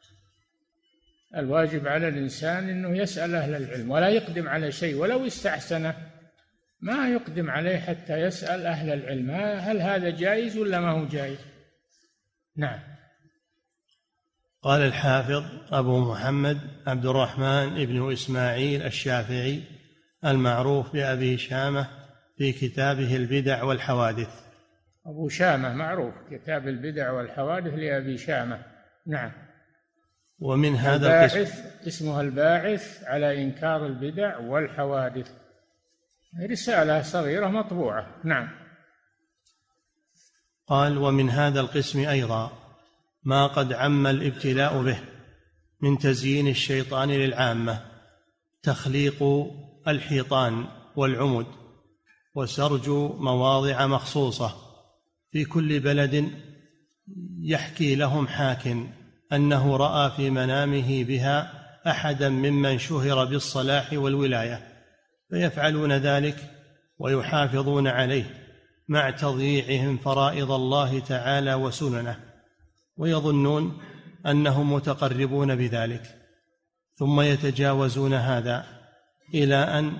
الواجب على الإنسان أنه يسأل أهل العلم ولا يقدم على شيء ولو استحسنه، ما يقدم عليه حتى يسأل أهل العلم هل هذا جائز ولا ما هو جائز. نعم. قال الحافظ أبو محمد عبد الرحمن بن إسماعيل الشافعي المعروف بأبي شامة في كتابه البدع والحوادث. أبو شامة معروف، كتاب البدع والحوادث لأبي شامة. نعم. ومن هذا القسم اسمها الباعث على إنكار البدع والحوادث، رسالة صغيرة مطبوعة. نعم. قال: ومن هذا القسم أيضا ما قد عم الابتلاء به من تزيين الشيطان للعامة، تخليق الحيطان والعمد وسرج مواضع مخصوصة في كل بلد، يحكي لهم حاك أنه رأى في منامه بها أحدا ممن شهر بالصلاح والولاية، فيفعلون ذلك ويحافظون عليه مع تضييعهم فرائض الله تعالى وسننه، ويظنون أنهم متقربون بذلك، ثم يتجاوزون هذا إلى أن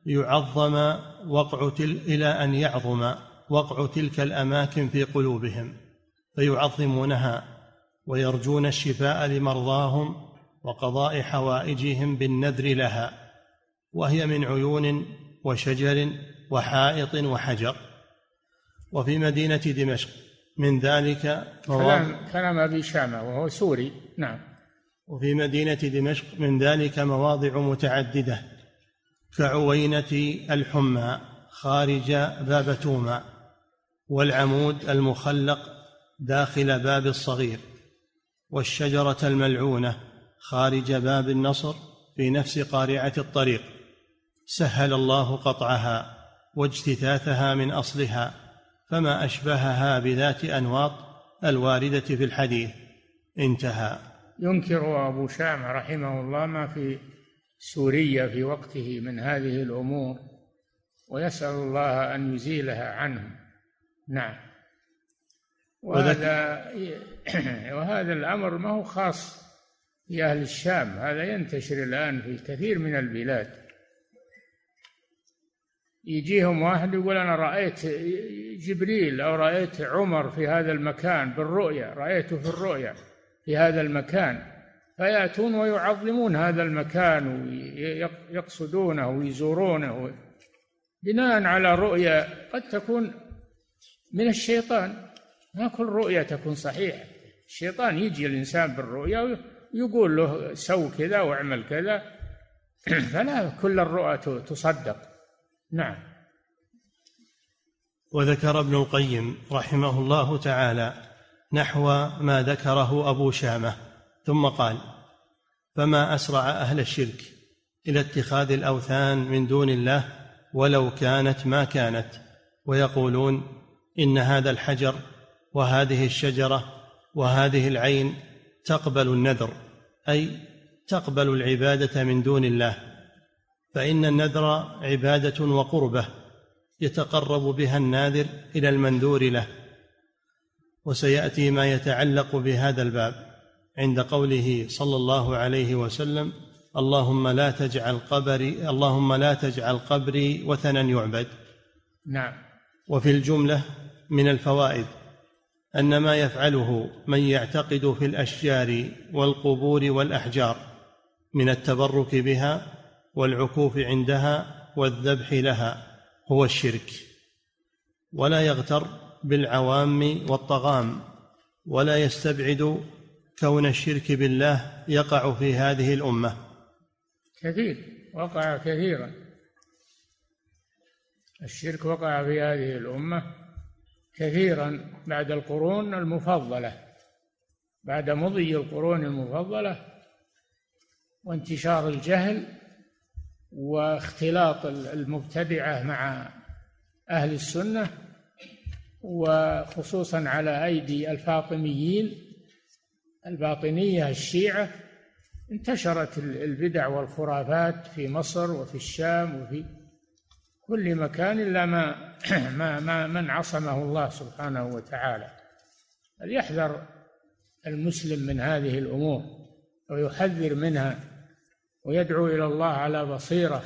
يعظم وقع تلك الأماكن في قلوبهم، فيعظمونها ويرجون الشفاء لمرضاهم وقضاء حوائجهم بالنذر لها، وهي من عيون وشجر وحائط وحجر. وفي مدينة دمشق من ذلك كلام أبي شامة وهو سوري. نعم. وفي مدينة دمشق من ذلك مواضع متعددة كعوينة الحمى خارج باب توما، والعمود المخلق داخل باب الصغير، والشجرة الملعونة خارج باب النصر في نفس قارعة الطريق، سهل الله قطعها واجتثاثها من أصلها، فما أشبهها بذات أنواط الواردة في الحديث. انتهى. ينكر أبو شامة رحمه الله ما في سوريا في وقته من هذه الأمور، ويسأل الله أن يزيلها عنهم. نعم. وهذا الأمر ما هو خاص بأهل الشام، هذا ينتشر الآن في كثير من البلاد. يجيهم واحد يقول أنا رأيت جبريل أو رأيت عمر في هذا المكان بالرؤيا، رأيته في الرؤيا في هذا المكان، فيأتون ويعظمون هذا المكان ويقصدونه ويزورونه بناء على رؤيا قد تكون من الشيطان. ما كل رؤيا تكون صحيحة. الشيطان يجي الإنسان بالرؤيا ويقول له سو كذا واعمل كذا، فلا كل الرؤى تصدق. نعم. وذكر ابن القيم رحمه الله تعالى نحو ما ذكره أبو شامة، ثم قال: فما أسرع أهل الشرك إلى اتخاذ الأوثان من دون الله ولو كانت ما كانت، ويقولون إن هذا الحجر وهذه الشجرة وهذه العين تقبل النذر، أي تقبل العبادة من دون الله، فإن النذر عبادة وقربة يتقرب بها الناذر إلى المنذور له. وسيأتي ما يتعلق بهذا الباب عند قوله صلى الله عليه وسلم: اللهم لا تجعل قبري وثنا يعبد. نعم. وفي الجملة من الفوائد أن ما يفعله من يعتقد في الأشجار والقبور والأحجار من التبرك بها والعكوف عندها والذبح لها هو الشرك، ولا يغتر بالعوام والطغام، ولا يستبعد كون الشرك بالله يقع في هذه الأمة. وقع كثيرا. الشرك وقع في هذه الأمة كثيرا بعد القرون المفضلة، بعد مضي القرون المفضلة وانتشار الجهل واختلاط المبتدعة مع أهل السنة، وخصوصا على أيدي الفاطميين الباطنية الشيعة، انتشرت البدع والخرافات في مصر وفي الشام وفي كل مكان إلا من عصمه الله سبحانه وتعالى. فليحذر المسلم من هذه الأمور ويحذر منها ويدعو إلى الله على بصيرة.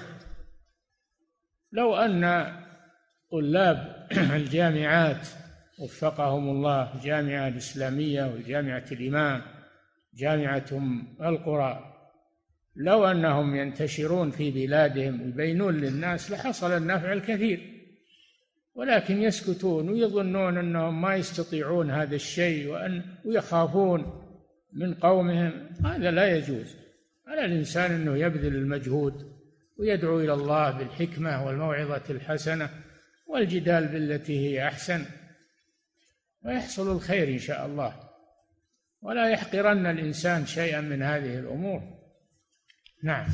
لو أن طلاب الجامعات وفقهم الله، الجامعة الإسلامية والجامعة الإمام، جامعة القرى، لو أنهم ينتشرون في بلادهم ويبينون للناس لحصل النفع الكثير، ولكن يسكتون ويظنون أنهم ما يستطيعون هذا الشيء ويخافون من قومهم. هذا لا يجوز. على الإنسان أنه يبذل المجهود ويدعو إلى الله بالحكمة والموعظة الحسنة والجدال بالتي هي أحسن، ويحصل الخير إن شاء الله، ولا يحقرن الإنسان شيئا من هذه الأمور. نعم.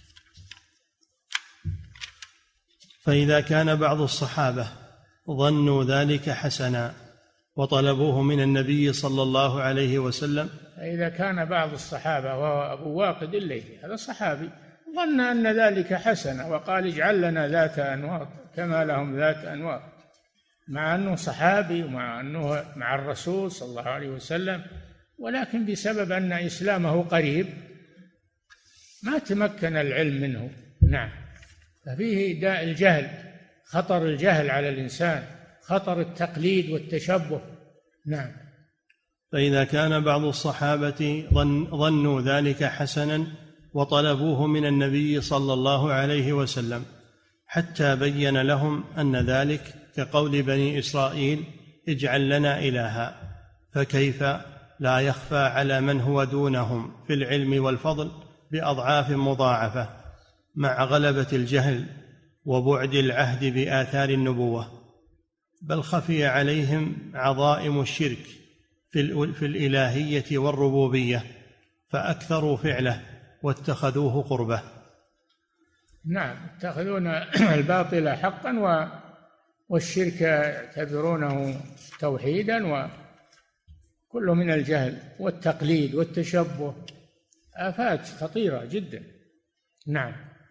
فإذا كان بعض الصحابة ظنوا ذلك حسنا وطلبوه من النبي صلى الله عليه وسلم، فإذا كان بعض الصحابة وهو أبو واقد الليثي هذا صحابي ظن أن ذلك حسنا وقال: اجعل لنا ذات أنواط كما لهم ذات أنواط، مع أنه صحابي ومع أنه مع الرسول صلى الله عليه وسلم، ولكن بسبب أن إسلامه قريب ما تمكن العلم منه. نعم. ففيه داء الجهل، خطر الجهل على الإنسان، خطر التقليد والتشبه. نعم. فإذا كان بعض الصحابة ظنوا ذلك حسنا وطلبوه من النبي صلى الله عليه وسلم حتى بين لهم أن ذلك كقول بني إسرائيل اجعل لنا إلها، فكيف لا يخفى على من هو دونهم في العلم والفضل بأضعاف مضاعفة مع غلبة الجهل وبعد العهد بآثار النبوة، بل خفي عليهم عظائم الشرك في الإلهية والربوبية فأكثروا فعله واتخذوه قربة. نعم، يتخذون الباطل حقا والشرك يعتبرونه توحيدا، وكله من الجهل والتقليد والتشبه، آفات خطيرة جدا. نعم.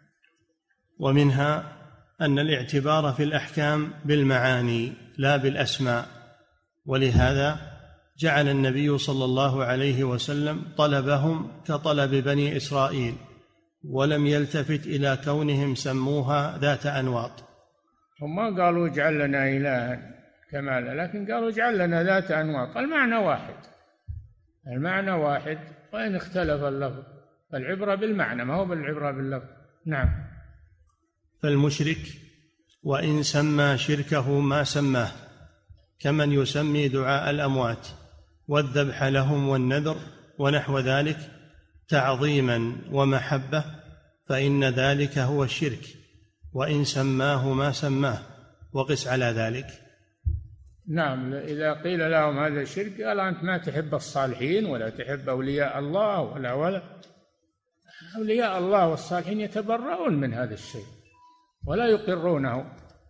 ومنها أن الاعتبار في الأحكام بالمعاني لا بالأسماء، ولهذا جعل النبي صلى الله عليه وسلم طلبهم كطلب بني إسرائيل، ولم يلتفت إلى كونهم سموها ذات أنواط. هم ما قالوا اجعل لنا إلها كمالا، لكن قالوا اجعل لنا ذات أنواط. المعنى واحد، المعنى واحد، وإن اختلف اللفظ فالعبرة بالمعنى ما هو بالعبرة باللفظ. نعم. فالمشرك وإن سمى شركه ما سماه كمن يسمي دعاء الأموات والذبح لهم والنذر ونحو ذلك تعظيما ومحبة، فإن ذلك هو الشرك وإن سماه ما سماه، وقس على ذلك. نعم. إذا قيل لهم هذا الشرك قال أنت ما تحب الصالحين ولا تحب أولياء الله ولا أولياء الله والصالحين يتبرؤون من هذا الشيء ولا يقرونه،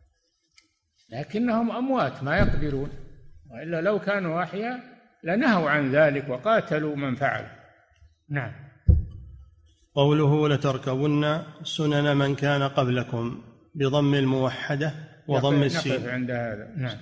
لكنهم أموات ما يقدرون، وإلا لو كانوا أحياء لنهوا عن ذلك وقاتلوا من فعل. نعم. قوله لتركبن سنن من كان قبلكم بضم الموحدة وضم السين. نقف عند هذا. نعم.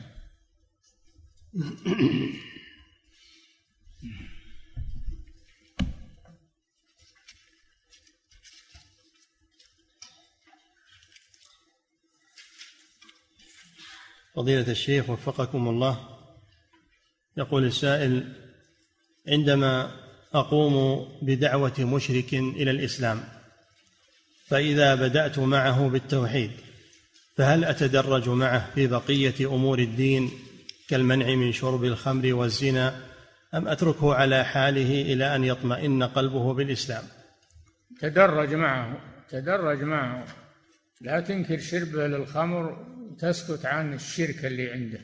فضيلة الشيخ وفقكم الله، يقول السائل: عندما أقوم بدعوة مشرك إلى الإسلام فإذا بدأت معه بالتوحيد فهل أتدرج معه في بقية أمور الدين كالمنع من شرب الخمر والزنا، أم أتركه على حاله إلى أن يطمئن قلبه بالإسلام؟ تدرج معه، لا تنكر شربه للخمر وتسكت عن الشرك اللي عنده.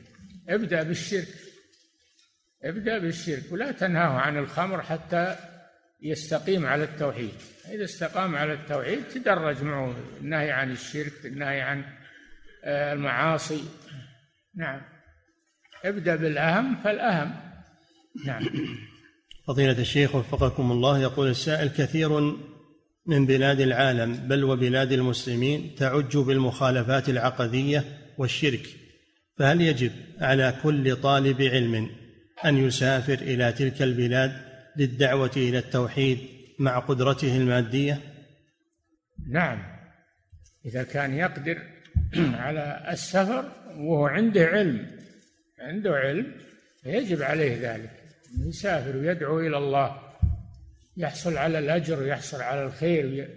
ابدأ بالشرك ولا تنهاه عن الخمر حتى يستقيم على التوحيد. إذا استقام على التوحيد تدرج معه النهي عن الشرك، النهي عن المعاصي. نعم. ابدأ بالأهم فالأهم. نعم. فضيلة الشيخ وفقكم الله، يقول السائل: كثير من بلاد العالم بل وبلاد المسلمين تعج بالمخالفات العقدية والشرك، فهل يجب على كل طالب علم أن يسافر إلى تلك البلاد للدعوة إلى التوحيد مع قدرته المادية؟ نعم، إذا كان يقدر على السفر وهو عنده علم يجب عليه ذلك، يسافر ويدعو إلى الله، يحصل على الأجر ويحصل على الخير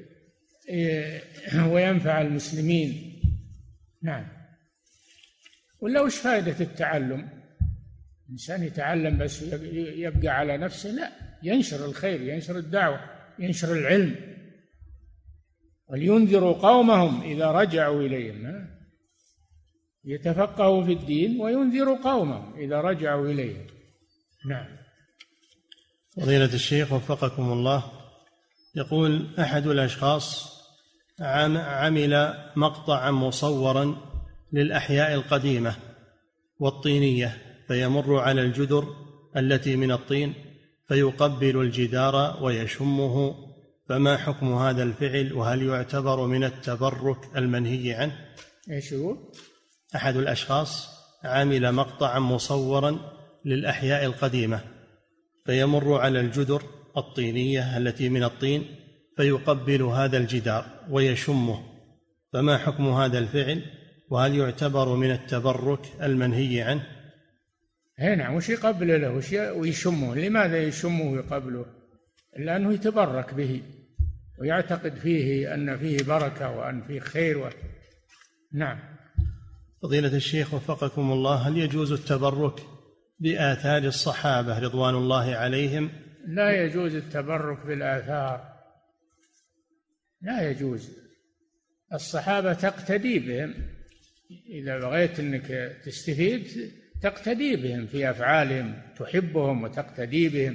وينفع المسلمين. نعم. ولا وش فائدة التعلم؟ الإنسان يتعلم بس يبقى على نفسه؟ لا، ينشر الخير، ينشر الدعوة، ينشر العلم. ولينذروا قومهم إذا رجعوا إليهم، يتفقهوا في الدين وينذروا قومهم إذا رجعوا إليهم. نعم. فضيلة الشيخ وفقكم الله، يقول أحد الأشخاص عمل مقطعا مصورا للأحياء القديمة والطينية، فيمر على الجدر التي من الطين فيقبل الجدار ويشمه، فما حكم هذا الفعل، وهل يعتبر من التبرك المنهي عنه؟ ايش هو؟ أحد الأشخاص عمل مقطعا مصورا للأحياء القديمة فيمر على الجدر الطينية التي من الطين فيقبل هذا الجدار ويشمه، فما حكم هذا الفعل؟ وهل يعتبر من التبرك المنهي عنه؟ نعم، وش يقبل له ويشمه؟ لماذا يشمه ويقبله؟ لأنه يتبرك به ويعتقد فيه أن فيه بركة وأن فيه خير نعم. فضيلة الشيخ وفقكم الله، هل يجوز التبرك بآثار الصحابة رضوان الله عليهم؟ لا يجوز التبرك بالآثار، لا يجوز. الصحابة تقتدي بهم، إذا بغيت أنك تستفيد تقتدي بهم في أفعالهم، تحبهم وتقتدي بهم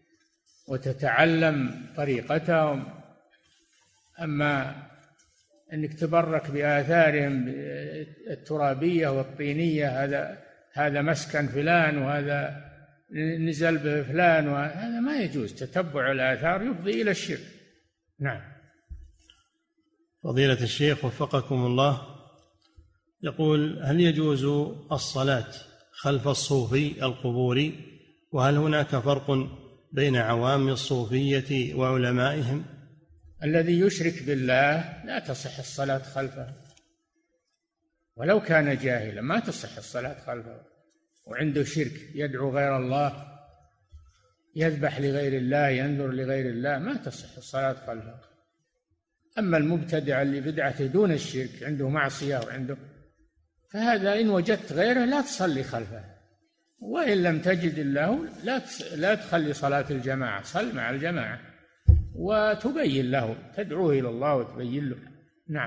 وتتعلم طريقتهم. أما أنك تبرك بآثارهم الترابية والطينية، هذا مسكن فلان وهذا نزل به فلان، وهذا ما يجوز. تتبع الآثار يفضي إلى الشرك. نعم. فضيلة الشيخ وفقكم الله، يقول: هل يجوز الصلاة خلف الصوفي القبوري؟ وهل هناك فرق بين عوام الصوفية وعلمائهم؟ الذي يشرك بالله لا تصح الصلاة خلفه، ولو كان جاهلا ما تصح الصلاة خلفه، وعنده شرك، يدعو غير الله، يذبح لغير الله، ينذر لغير الله، ما تصح الصلاة خلفه. أما المبتدع اللي بدعته دون الشرك، عنده معصية وعنده، فهذا إن وجدت غيره لا تصلي خلفه، وإن لم تجد الله لا تخلي صلاة الجماعة، صل مع الجماعة وتبين له، تدعوه إلى الله وتبين له. نعم.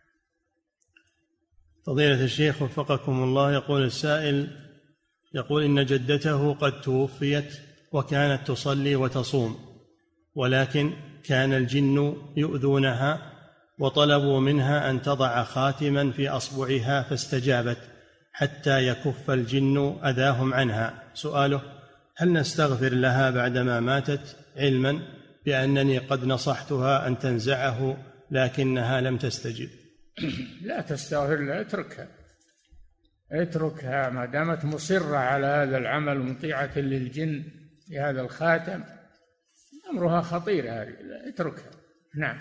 فضيلة الشيخ وفقكم الله، يقول السائل: يقول إن جدته قد توفيت وكانت تصلي وتصوم، ولكن كان الجن يؤذونها وطلبوا منها أن تضع خاتما في أصبعها فاستجابت حتى يكف الجن أذاهم عنها. سؤاله: هل نستغفر لها بعدما ماتت، علما بأنني قد نصحتها أن تنزعه لكنها لم تستجب؟ لا تستغفر لها، اتركها ما دامت مصرة على هذا العمل ومطيعة للجن بهذا الخاتم، أمرها خطير هذه، اتركها. نعم.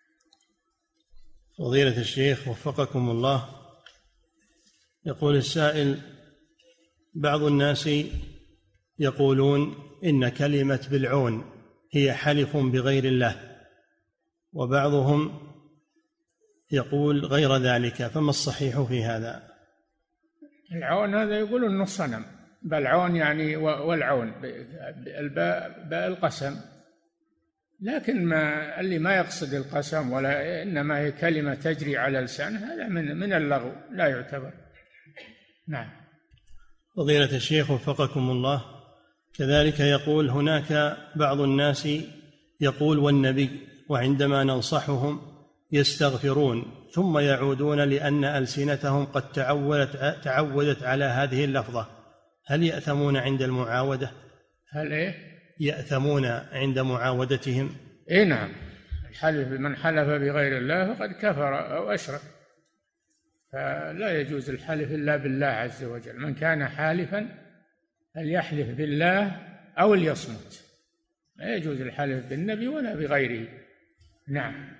فضيلة الشيخ وفقكم الله، يقول السائل: بعض الناس يقولون إن كلمة بالعون هي حلف بغير الله، وبعضهم يقول غير ذلك، فما الصحيح في هذا؟ العون هذا يقول إنه صنم، بالعون يعني والعون باء القسم، لكن اللي ما يقصد القسم ولا، إنما هي كلمة تجري على لسانه، هذا من اللغو، لا يعتبر. نعم. فضيلة الشيخ وفقكم الله، كذلك يقول: هناك بعض الناس يقول والنبي، وعندما ننصحهم يستغفرون ثم يعودون لأن ألسنتهم قد تعودت على هذه اللفظة، هل يأثمون عند المعاودة؟ هل إيه؟ يأثمون عند معاودتهم؟ إيه نعم. الحلف، من حلف بغير الله فقد كفر أو أشرك، فلا يجوز الحلف إلا بالله عز وجل. من كان حالفا فليحلف بالله أو ليصمت، لا يجوز الحلف بالنبي ولا بغيره. نعم.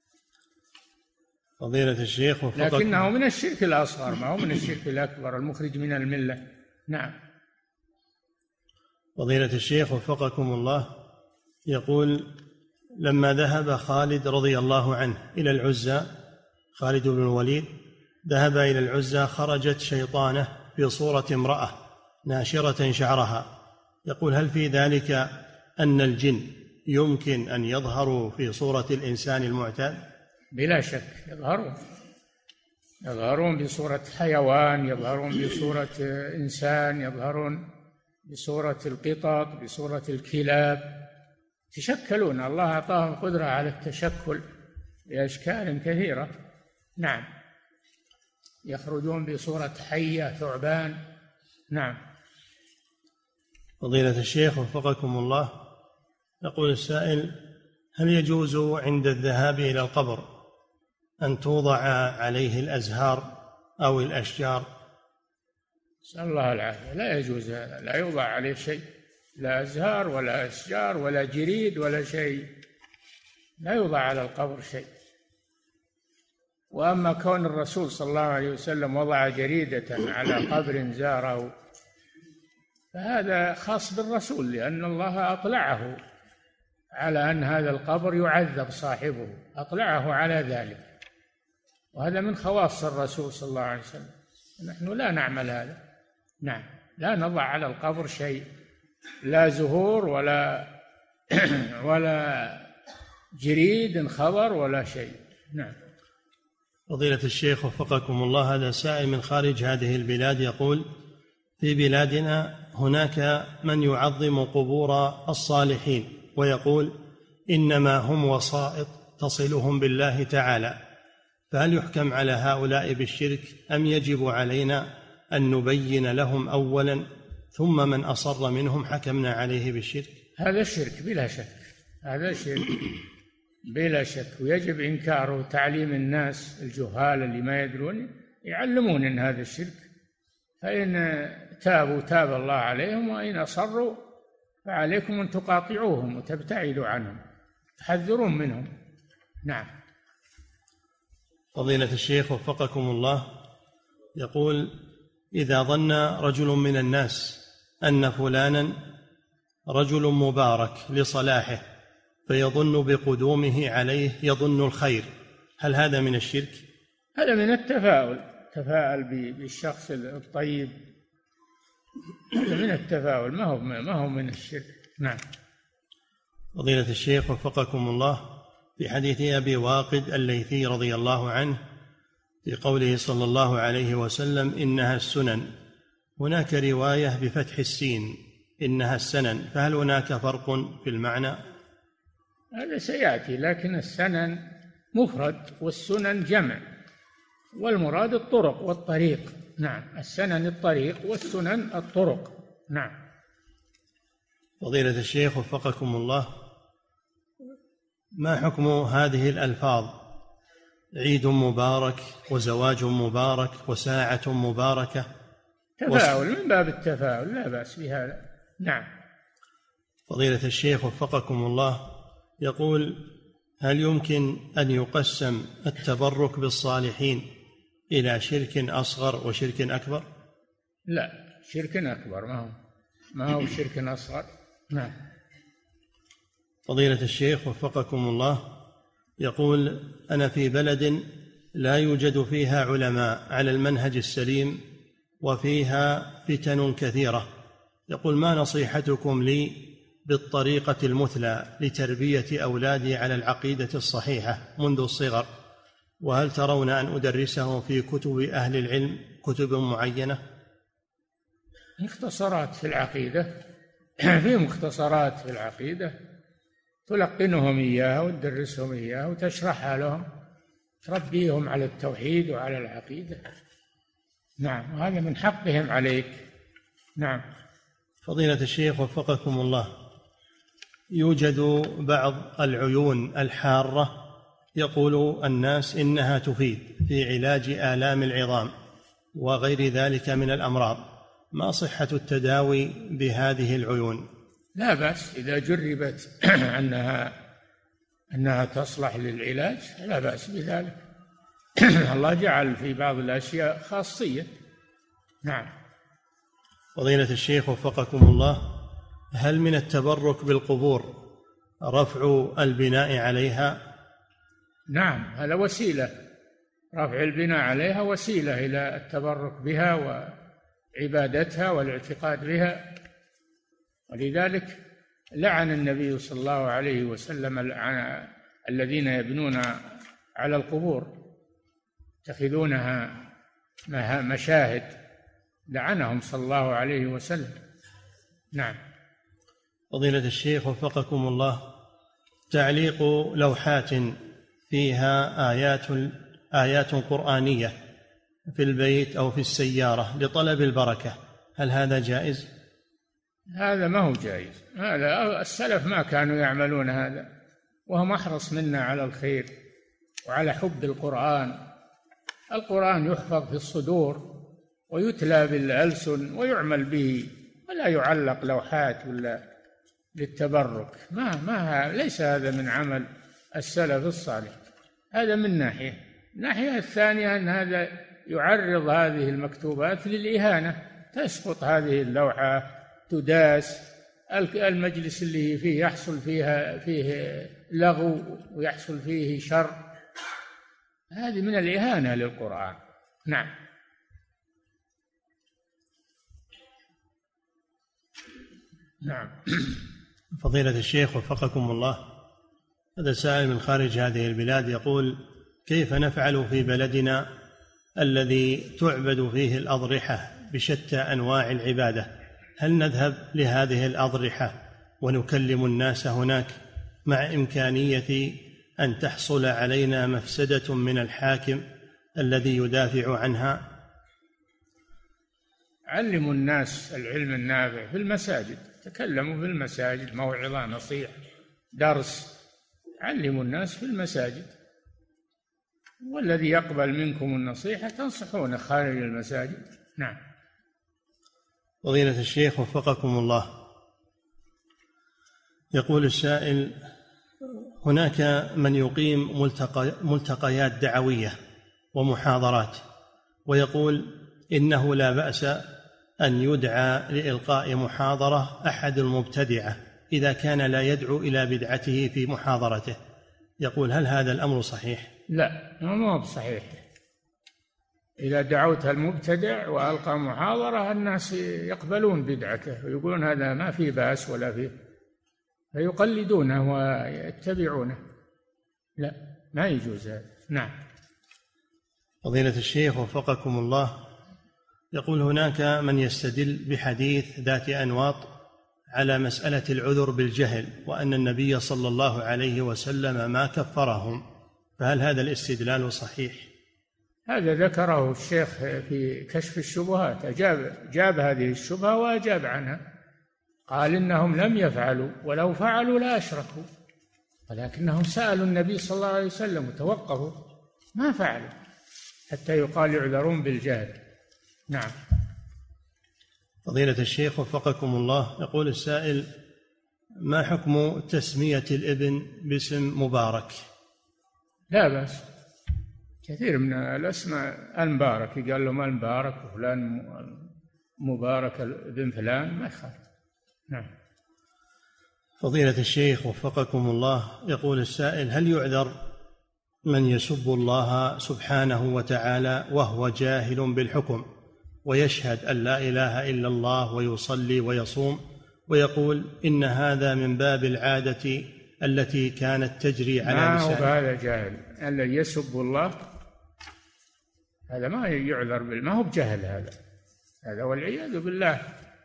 فضيلة الشيخ لكنه من الشرك الأصغر، ما هو من الشرك الأكبر المخرج من الملة. نعم. فضيلة الشيخ وفقكم الله، يقول: لما ذهب خالد رضي الله عنه إلى العزى، خالد بن الوليد ذهب إلى العزى، خرجت شيطانة في صورة امرأة ناشرة شعرها. يقول: هل في ذلك أن الجن يمكن أن يظهروا في صورة الإنسان المعتاد؟ بلا شك يظهرون بصورة حيوان، يظهرون بصورة إنسان، يظهرون بصورة القطط، بصورة الكلاب، يتشكلون. الله أعطاهم قدرة على التشكل بأشكال كثيرة. نعم. يخرجون بصورة حية، ثعبان. نعم. فضيلة الشيخ وفقكم الله، يقول السائل: هل يجوز عند الذهاب إلى القبر أن توضع عليه الأزهار أو الأشجار؟ نسأل الله العافية. لا يجوز هذا، لا يوضع عليه شيء، لا أزهار ولا أشجار ولا جريد ولا شيء، لا يوضع على القبر شيء. وأما كون الرسول صلى الله عليه وسلم وضع جريدة على قبر زاره فهذا خاص بالرسول، لأن الله أطلعه على أن هذا القبر يعذب صاحبه، أطلعه على ذلك، وهذا من خواص الرسول صلى الله عليه وسلم. نحن لا نعمل هذا. نعم، لا نضع على القبر شيء، لا زهور ولا جريد خضر ولا شيء. نعم. فضيلة الشيخ وفقكم الله، هذا سائل من خارج هذه البلاد يقول: في بلادنا هناك من يعظم قبور الصالحين ويقول إنما هم وسائط تصلهم بالله تعالى، فهل يحكم على هؤلاء بالشرك أم يجب علينا أن نبين لهم أولا ثم من أصر منهم حكمنا عليه بالشرك؟ هذا شرك بلا شك، هذا شرك بلا شك، ويجب إنكاره، تعليم الناس الجهال اللي ما يدرون يعلمون إن هذا الشرك، فإن تابوا تاب الله عليهم، وإن أصروا فعليكم أن تقاطعوهم وتبتعدوا عنهم، تحذرون منهم. نعم. فضيلة الشيخ وفقكم الله، يقول: إذا ظن رجل من الناس أن فلانا رجل مبارك لصلاحه فيظن بقدومه عليه يظن الخير، هل هذا من الشرك؟ هذا من التفاؤل، تفاءل بالشخص الطيب، هذا من التفاؤل، ما هو من الشرك. نعم. فضيلة الشيخ وفقكم الله، في حديث أبي واقد الليثي رضي الله عنه في قوله صلى الله عليه وسلم إنها السنن، هناك رواية بفتح السين إنها السنن، فهل هناك فرق في المعنى؟ هذا سيأتي، لكن السنن مفرد والسنن جمع، والمراد الطرق والطريق. نعم، السنن الطريق والسنن الطرق. نعم. فضيلة الشيخ وفقكم الله، ما حكم هذه الألفاظ: عيد مبارك وزواج مبارك وساعة مباركة؟ تفاؤل، من باب التفاؤل، لا بأس بهذا. نعم. فضيلة الشيخ وفقكم الله، يقول: هل يمكن أن يقسم التبرك بالصالحين إلى شرك أصغر وشرك أكبر؟ لا، شرك أكبر، ما هو شرك أصغر. نعم. فضيلة الشيخ وفقكم الله، يقول: أنا في بلد لا يوجد فيها علماء على المنهج السليم وفيها فتن كثيرة، يقول: ما نصيحتكم لي بالطريقة المثلى لتربية أولادي على العقيدة الصحيحة منذ الصغر؟ وهل ترون أن أدرسهم في كتب أهل العلم كتب معينة؟ مختصرات في العقيدة، في مختصرات في العقيدة تلقنهم إياها وتدرسهم إياها وتشرحها لهم، تربيهم على التوحيد وعلى العقيدة. نعم، وهذا من حقهم عليك. نعم. فضيلة الشيخ وفقكم الله، يوجد بعض العيون الحارة يقول الناس إنها تفيد في علاج آلام العظام وغير ذلك من الأمراض، ما صحة التداوي بهذه العيون؟ لا بأس إذا جربت أنها تصلح للعلاج، لا بأس بذلك. الله جعل في بعض الأشياء خاصية. نعم. فضيلة الشيخ وفقكم الله، هل من التبرك بالقبور رفع البناء عليها؟ نعم، هذا وسيلة، رفع البناء عليها وسيلة إلى التبرك بها وعبادتها والاعتقاد بها، ولذلك لعن النبي صلى الله عليه وسلم الذين يبنون على القبور يتخذونها مشاهد، لعنهم صلى الله عليه وسلم. نعم. فضيلة الشيخ وفقكم الله، تعليق لوحات فيها آيات قرآنية في البيت أو في السيارة لطلب البركة، هل هذا جائز؟ هذا ما هو جائز، هذا السلف ما كانوا يعملون هذا، وهم أحرص منا على الخير وعلى حب القرآن. القرآن يحفظ في الصدور ويتلى بالألسن ويعمل به، ولا يعلق لوحات ولا للتبرك. ليس هذا من عمل السلف الصالح. هذا من ناحية. الناحية الثانية أن هذا يعرض هذه المكتوبات للإهانة، تسقط هذه اللوحة، تداس، المجلس اللي فيه يحصل فيه لغو ويحصل فيه شر، هذه من الإهانة للقرآن. نعم. نعم. فضيلة الشيخ وفقكم الله، هذا سائل من خارج هذه البلاد يقول: كيف نفعل في بلدنا الذي تعبد فيه الأضرحة بشتى أنواع العبادة؟ هل نذهب لهذه الأضرحة ونكلم الناس هناك مع إمكانية أن تحصل علينا مفسدة من الحاكم الذي يدافع عنها؟ علموا الناس العلم النافع في المساجد، تكلموا في المساجد، موعظة، نصيحة، درس، علموا الناس في المساجد. والذي يقبل منكم النصيحة تنصحونه خارج المساجد. نعم. فضيلة الشيخ وفقكم الله، يقول السائل: هناك من يقيم ملتقيات دعوية ومحاضرات، ويقول إنه لا بأس أن يدعى لإلقاء محاضرة أحد المبتدعة إذا كان لا يدعو إلى بدعته في محاضرته. يقول: هل هذا الأمر صحيح؟ لا، ما هو صحيح. إذا دعوت المبتدع وألقى محاضرة الناس يقبلون بدعته ويقولون هذا ما فيه بأس ولا فيه، فيقلدونه ويتبعونه. لا، ما يجوز هذا. نعم. فضيلة الشيخ وفقكم الله، يقول: هناك من يستدل بحديث ذات أنواط على مسألة العذر بالجهل، وأن النبي صلى الله عليه وسلم ما كفرهم، فهل هذا الاستدلال صحيح؟ هذا ذكره الشيخ في كشف الشبهات، جاب هذه الشبهة وأجاب عنها، قال إنهم لم يفعلوا، ولو فعلوا لا أشركوا، ولكنهم سألوا النبي صلى الله عليه وسلم وتوقفوا ما فعلوا، حتى يقال يعذرون بالجهل. نعم. فضيلة الشيخ وفقكم الله، يقول السائل: ما حكم تسمية الابن باسم مبارك؟ لا بأس، كثير من الأسماء المبارك، يقال لهم المبارك وفلان مبارك بن فلان، ما يخالف. نعم. فضيلة الشيخ وفقكم الله، يقول السائل: هل يعذر من يسب الله سبحانه وتعالى وهو جاهل بالحكم ويشهد أن لا إله إلا الله ويصلي ويصوم ويقول إن هذا من باب العادة التي كانت تجري على لسانه؟ ما هو هذا جاهل، الذي يسب الله هذا ما يعذر ما هو بجهل، هذا والعياذ بالله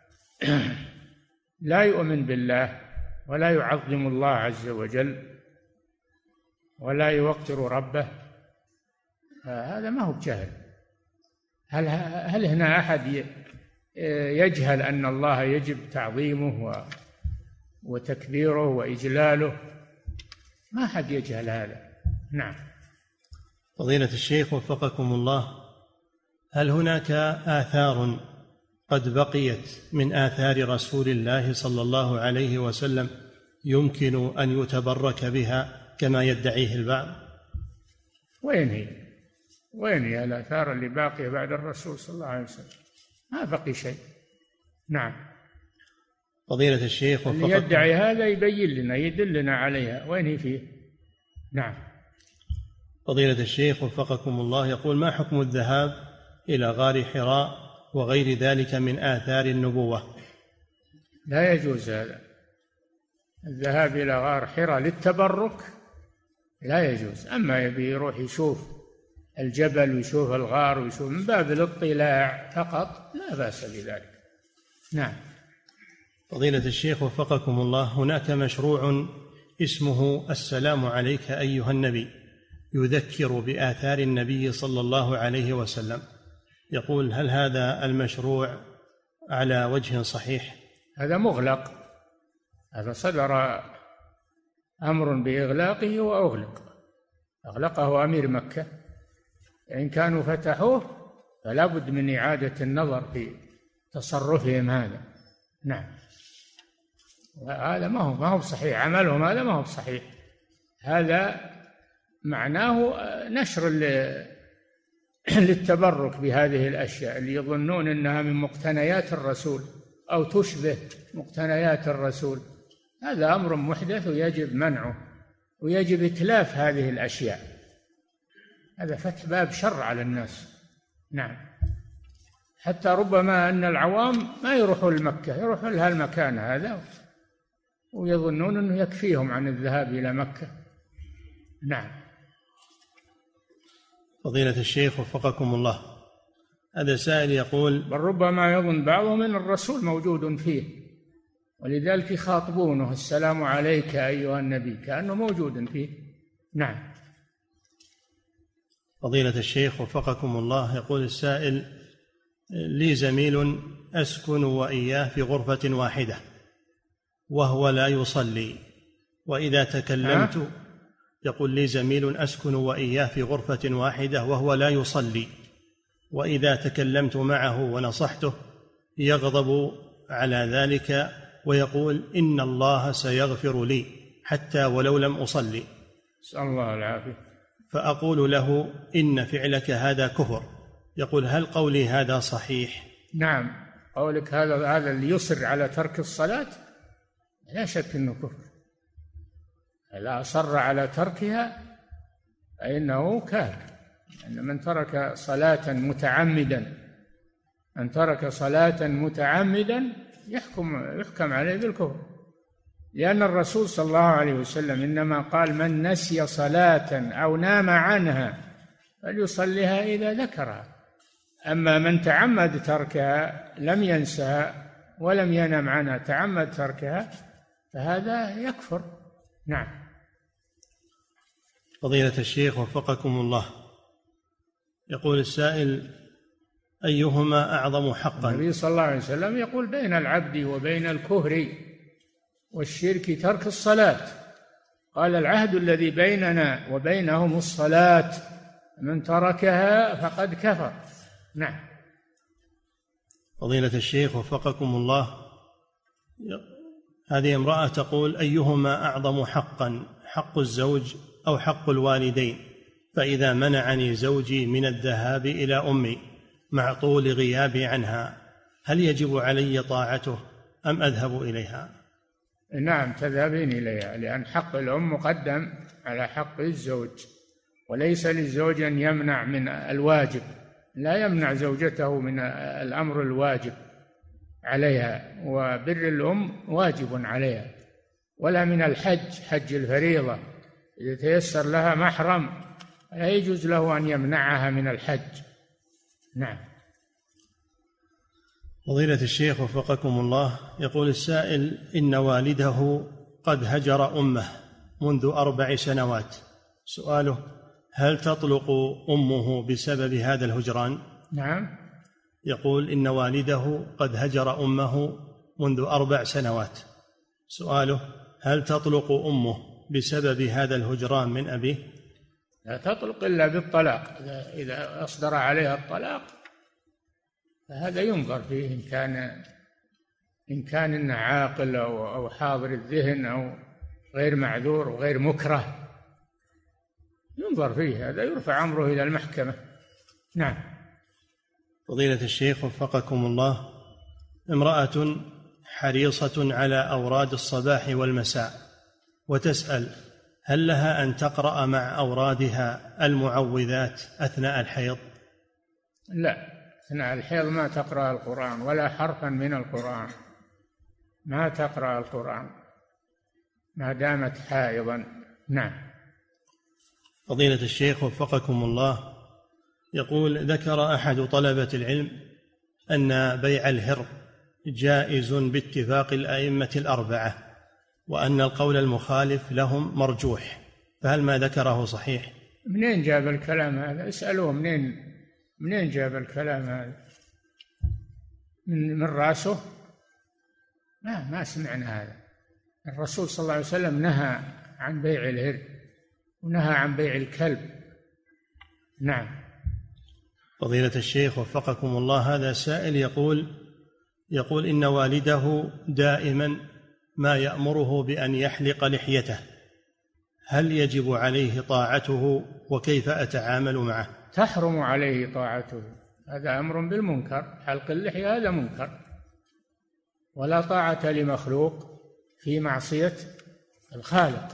لا يؤمن بالله ولا يعظم الله عز وجل ولا يوقر ربه، هذا ما هو بجهل. هل هنا أحد يجهل أن الله يجب تعظيمه وتكبيره وإجلاله؟ ما أحد يجهل هذا. نعم. فضيلة الشيخ وفقكم الله، هل هناك آثار قد بقيت من آثار رسول الله صلى الله عليه وسلم يمكن أن يتبرك بها كما يدعيه البعض؟ وين هي الآثار اللي باقية بعد الرسول صلى الله عليه وسلم؟ ما بقي شيء. نعم. فضيلة الشيخ اللي يدعي هذا يبين لنا، يدلنا عليها، وين هي فيه؟ نعم. فضيلة الشيخ وفقكم الله، يقول: ما حكم الذهاب إلى غار حراء وغير ذلك من آثار النبوة؟ لا يجوز هذا، الذهاب إلى غار حراء للتبرك لا يجوز. أما يبي يروح يشوف الجبل ويشوف الغار ويشوف من باب الاطلاع فقط لا بأس بذلك. نعم. فضيلة الشيخ وفقكم الله، هناك مشروع اسمه السلام عليك أيها النبي، يذكر بآثار النبي صلى الله عليه وسلم. يقول: هل هذا المشروع على وجه صحيح؟ هذا مغلق، هذا صدر أمر بإغلاقه وأغلق، أغلقه أمير مكة، إن كانوا فتحوه فلا بد من إعادة النظر في تصرفهم هذا. نعم، هذا ما هو صحيح، عملهم هذا ما هو صحيح، هذا معناه نشر للتبرك بهذه الأشياء اللي يظنون أنها من مقتنيات الرسول أو تشبه مقتنيات الرسول. هذا أمر محدث ويجب منعه ويجب إتلاف هذه الأشياء، هذا فتح باب شر على الناس. نعم، حتى ربما أن العوام ما يروحوا لمكة، يروحوا لها المكان هذا ويظنون أنه يكفيهم عن الذهاب إلى مكة. نعم. فضيلة الشيخ وفقكم الله، هذا سائل يقول: بل ربما يظن بعضهم أن الرسول موجود فيه، ولذلك يخاطبونه: السلام عليك أيها النبي، كأنه موجود فيه. نعم. فضيلة الشيخ وفقكم الله، يقول السائل: لي زميل أسكن وإياه في غرفة واحدة وهو لا يصلي، وإذا تكلمت يقول: لي زميل أسكن وإياه في غرفة واحدة وهو لا يصلي، وإذا تكلمت معه ونصحته يغضب على ذلك ويقول: إن الله سيغفر لي حتى ولو لم أصلي. نسأل الله العافية. فأقول له: إن فعلك هذا كفر. يقول: هل قولي هذا صحيح؟ نعم، قولك هذا اللي يصر على ترك الصلاة لا شك أنه كفر، لا أصر على تركها فإنه كافر. أن من ترك صلاة متعمدا يحكم عليه بالكفر، لأن الرسول صلى الله عليه وسلم إنما قال: من نسي صلاة أو نام عنها فليصليها إذا ذكرها. أما من تعمد تركها، لم ينسها ولم ينم عنها، تعمد تركها، فهذا يكفر. نعم. فضيلة الشيخ وفقكم الله، يقول السائل: أيهما أعظم حقا؟ النبي صلى الله عليه وسلم يقول: بين العبد وبين الكفر والشرك ترك الصلاة. قال: العهد الذي بيننا وبينهم الصلاة، من تركها فقد كفر. نعم. فضيلة الشيخ وفقكم الله، هذه امرأة تقول: أيهما أعظم حقا، حق الزوج أو حق الوالدين؟ فإذا منعني زوجي من الذهاب إلى أمي مع طول غيابي عنها، هل يجب علي طاعته أم أذهب إليها؟ نعم، تذهبين إليها، لأن حق الأم مقدم على حق الزوج، وليس للزوج أن يمنع من الواجب، لا يمنع زوجته من الأمر الواجب عليها، وبر الأم واجب عليها، ولا من الحج، حج الفريضة إذا تيسر لها محرم لا يجوز له أن يمنعها من الحج. نعم. فضيلة الشيخ وفقكم الله، يقول السائل: إن والده قد هجر أمه منذ 4 سنوات. سؤاله: هل تطلق أمه بسبب هذا الهجران؟ نعم. يقول: إن والده قد هجر أمه منذ 4 سنوات. سؤاله: هل تطلق أمه بسبب هذا الهجران من أبيه؟ لا تطلق إلا بالطلاق، إذا أصدر عليها الطلاق فهذا ينظر فيه إن كان إنه عاقل أو حاضر الذهن أو غير معذور وغير مكره، ينظر فيه، هذا يرفع أمره إلى المحكمة. نعم. فضيلة الشيخ وفقكم الله، امرأة حريصة على أوراد الصباح والمساء وتسأل: هل لها أن تقرأ مع أورادها المعوذات أثناء الحيض؟ لا، أثناء الحيض ما تقرأ القرآن ولا حرفا من القرآن، ما تقرأ القرآن ما دامت حائضا. نعم. فضيلة الشيخ وفقكم الله، يقول: ذكر أحد طلبة العلم أن بيع الهر جائز باتفاق الأئمة 4، وأن القول المخالف لهم مرجوح، فهل ما ذكره صحيح؟ منين جاب الكلام هذا؟ اسألوه منين جاب الكلام هذا؟ من رأسه؟ ما سمعنا هذا. الرسول صلى الله عليه وسلم نهى عن بيع الهر ونهى عن بيع الكلب. نعم. فضيلة الشيخ وفقكم الله، هذا سائل يقول إن والده دائما ما يأمره بأن يحلق لحيته، هل يجب عليه طاعته وكيف أتعامل معه؟ تحرم عليه طاعته، هذا أمر بالمنكر، حلق اللحية هذا منكر، ولا طاعة لمخلوق في معصية الخالق.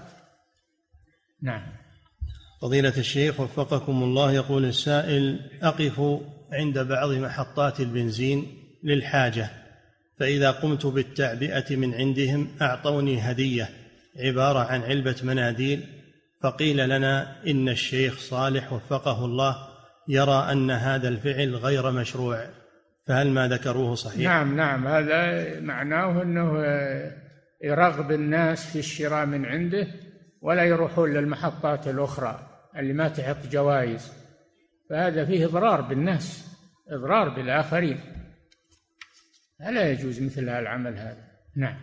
نعم. فضيلة الشيخ وفقكم الله، يقول السائل: أقف عند بعض محطات البنزين للحاجة، فإذا قمت بالتعبئة من عندهم أعطوني هدية عبارة عن علبة مناديل، فقيل لنا إن الشيخ صالح وفقه الله يرى أن هذا الفعل غير مشروع، فهل ما ذكروه صحيح؟ نعم، هذا معناه أنه يرغب الناس في الشراء من عنده ولا يروحون للمحطات الأخرى اللي ما تحق جوائز، فهذا فيه إضرار بالناس، إضرار بالآخرين، فلا يجوز مثل هالعمل هذا. نعم.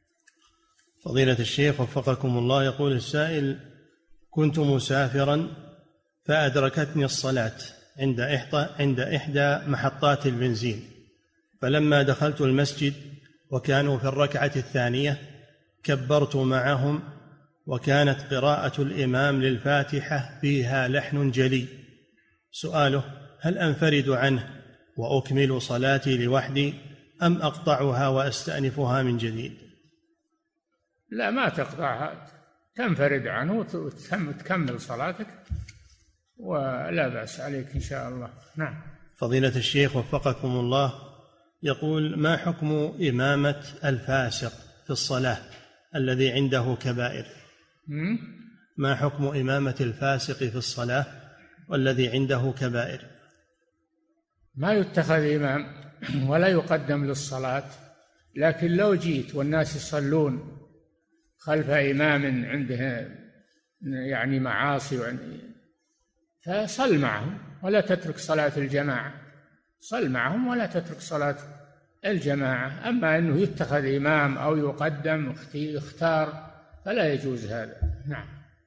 فضيلة الشيخ وفقكم الله، يقول السائل: كنت مسافرا فأدركتني الصلاة عند إحدى محطات البنزين، فلما دخلت المسجد وكانوا في الركعة الثانية كبرت معهم، وكانت قراءة الإمام للفاتحة فيها لحن جلي. سؤاله: هل أنفرد عنه وأكمل صلاتي لوحدي أم أقطعها وأستأنفها من جديد؟ لا، ما تقطعها، تنفرد عنه وتكمل صلاتك ولا بأس عليك إن شاء الله. نعم. فضيلة الشيخ وفقكم الله، يقول: ما حكم إمامة الفاسق في الصلاة الذي عنده كبائر؟ ما حكم إمامة الفاسق في الصلاة والذي عنده كبائر؟ ما يتخذ إمام ولا يقدم للصلاة، لكن لو جيت والناس يصلون خلف إمام عنده يعني معاصي فصل معهم ولا تترك صلاة الجماعة، صل معهم ولا تترك صلاة الجماعة. أما أنه يتخذ إمام أو يقدم يختار فلا يجوز هذا. نعم.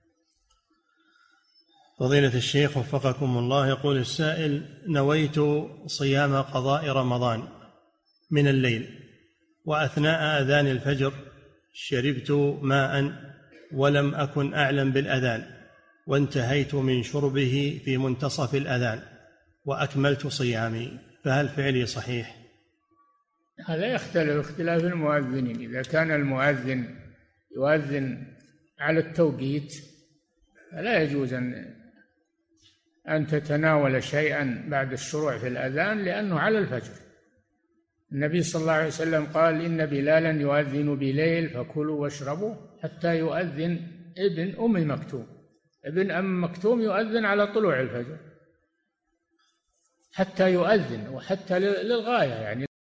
فضيلة الشيخ وفقكم الله، يقول السائل: نويت صيام قضاء رمضان من الليل، وأثناء أذان الفجر شربت ماء ولم أكن أعلم بالأذان، وانتهيت من شربه في منتصف الأذان وأكملت صيامي، فهل فعلي صحيح؟ هذا يختلف اختلاف المؤذنين، إذا كان المؤذن يؤذن على التوقيت فلا يجوز أن تتناول شيئا بعد الشروع في الأذان لأنه على الفجر. النبي صلى الله عليه وسلم قال: إن بلالا يؤذن بليل فكلوا واشربوا حتى يؤذن ابن أم مكتوم. ابن أم مكتوم يؤذن على طلوع الفجر حتى يؤذن، وحتى للغاية يعني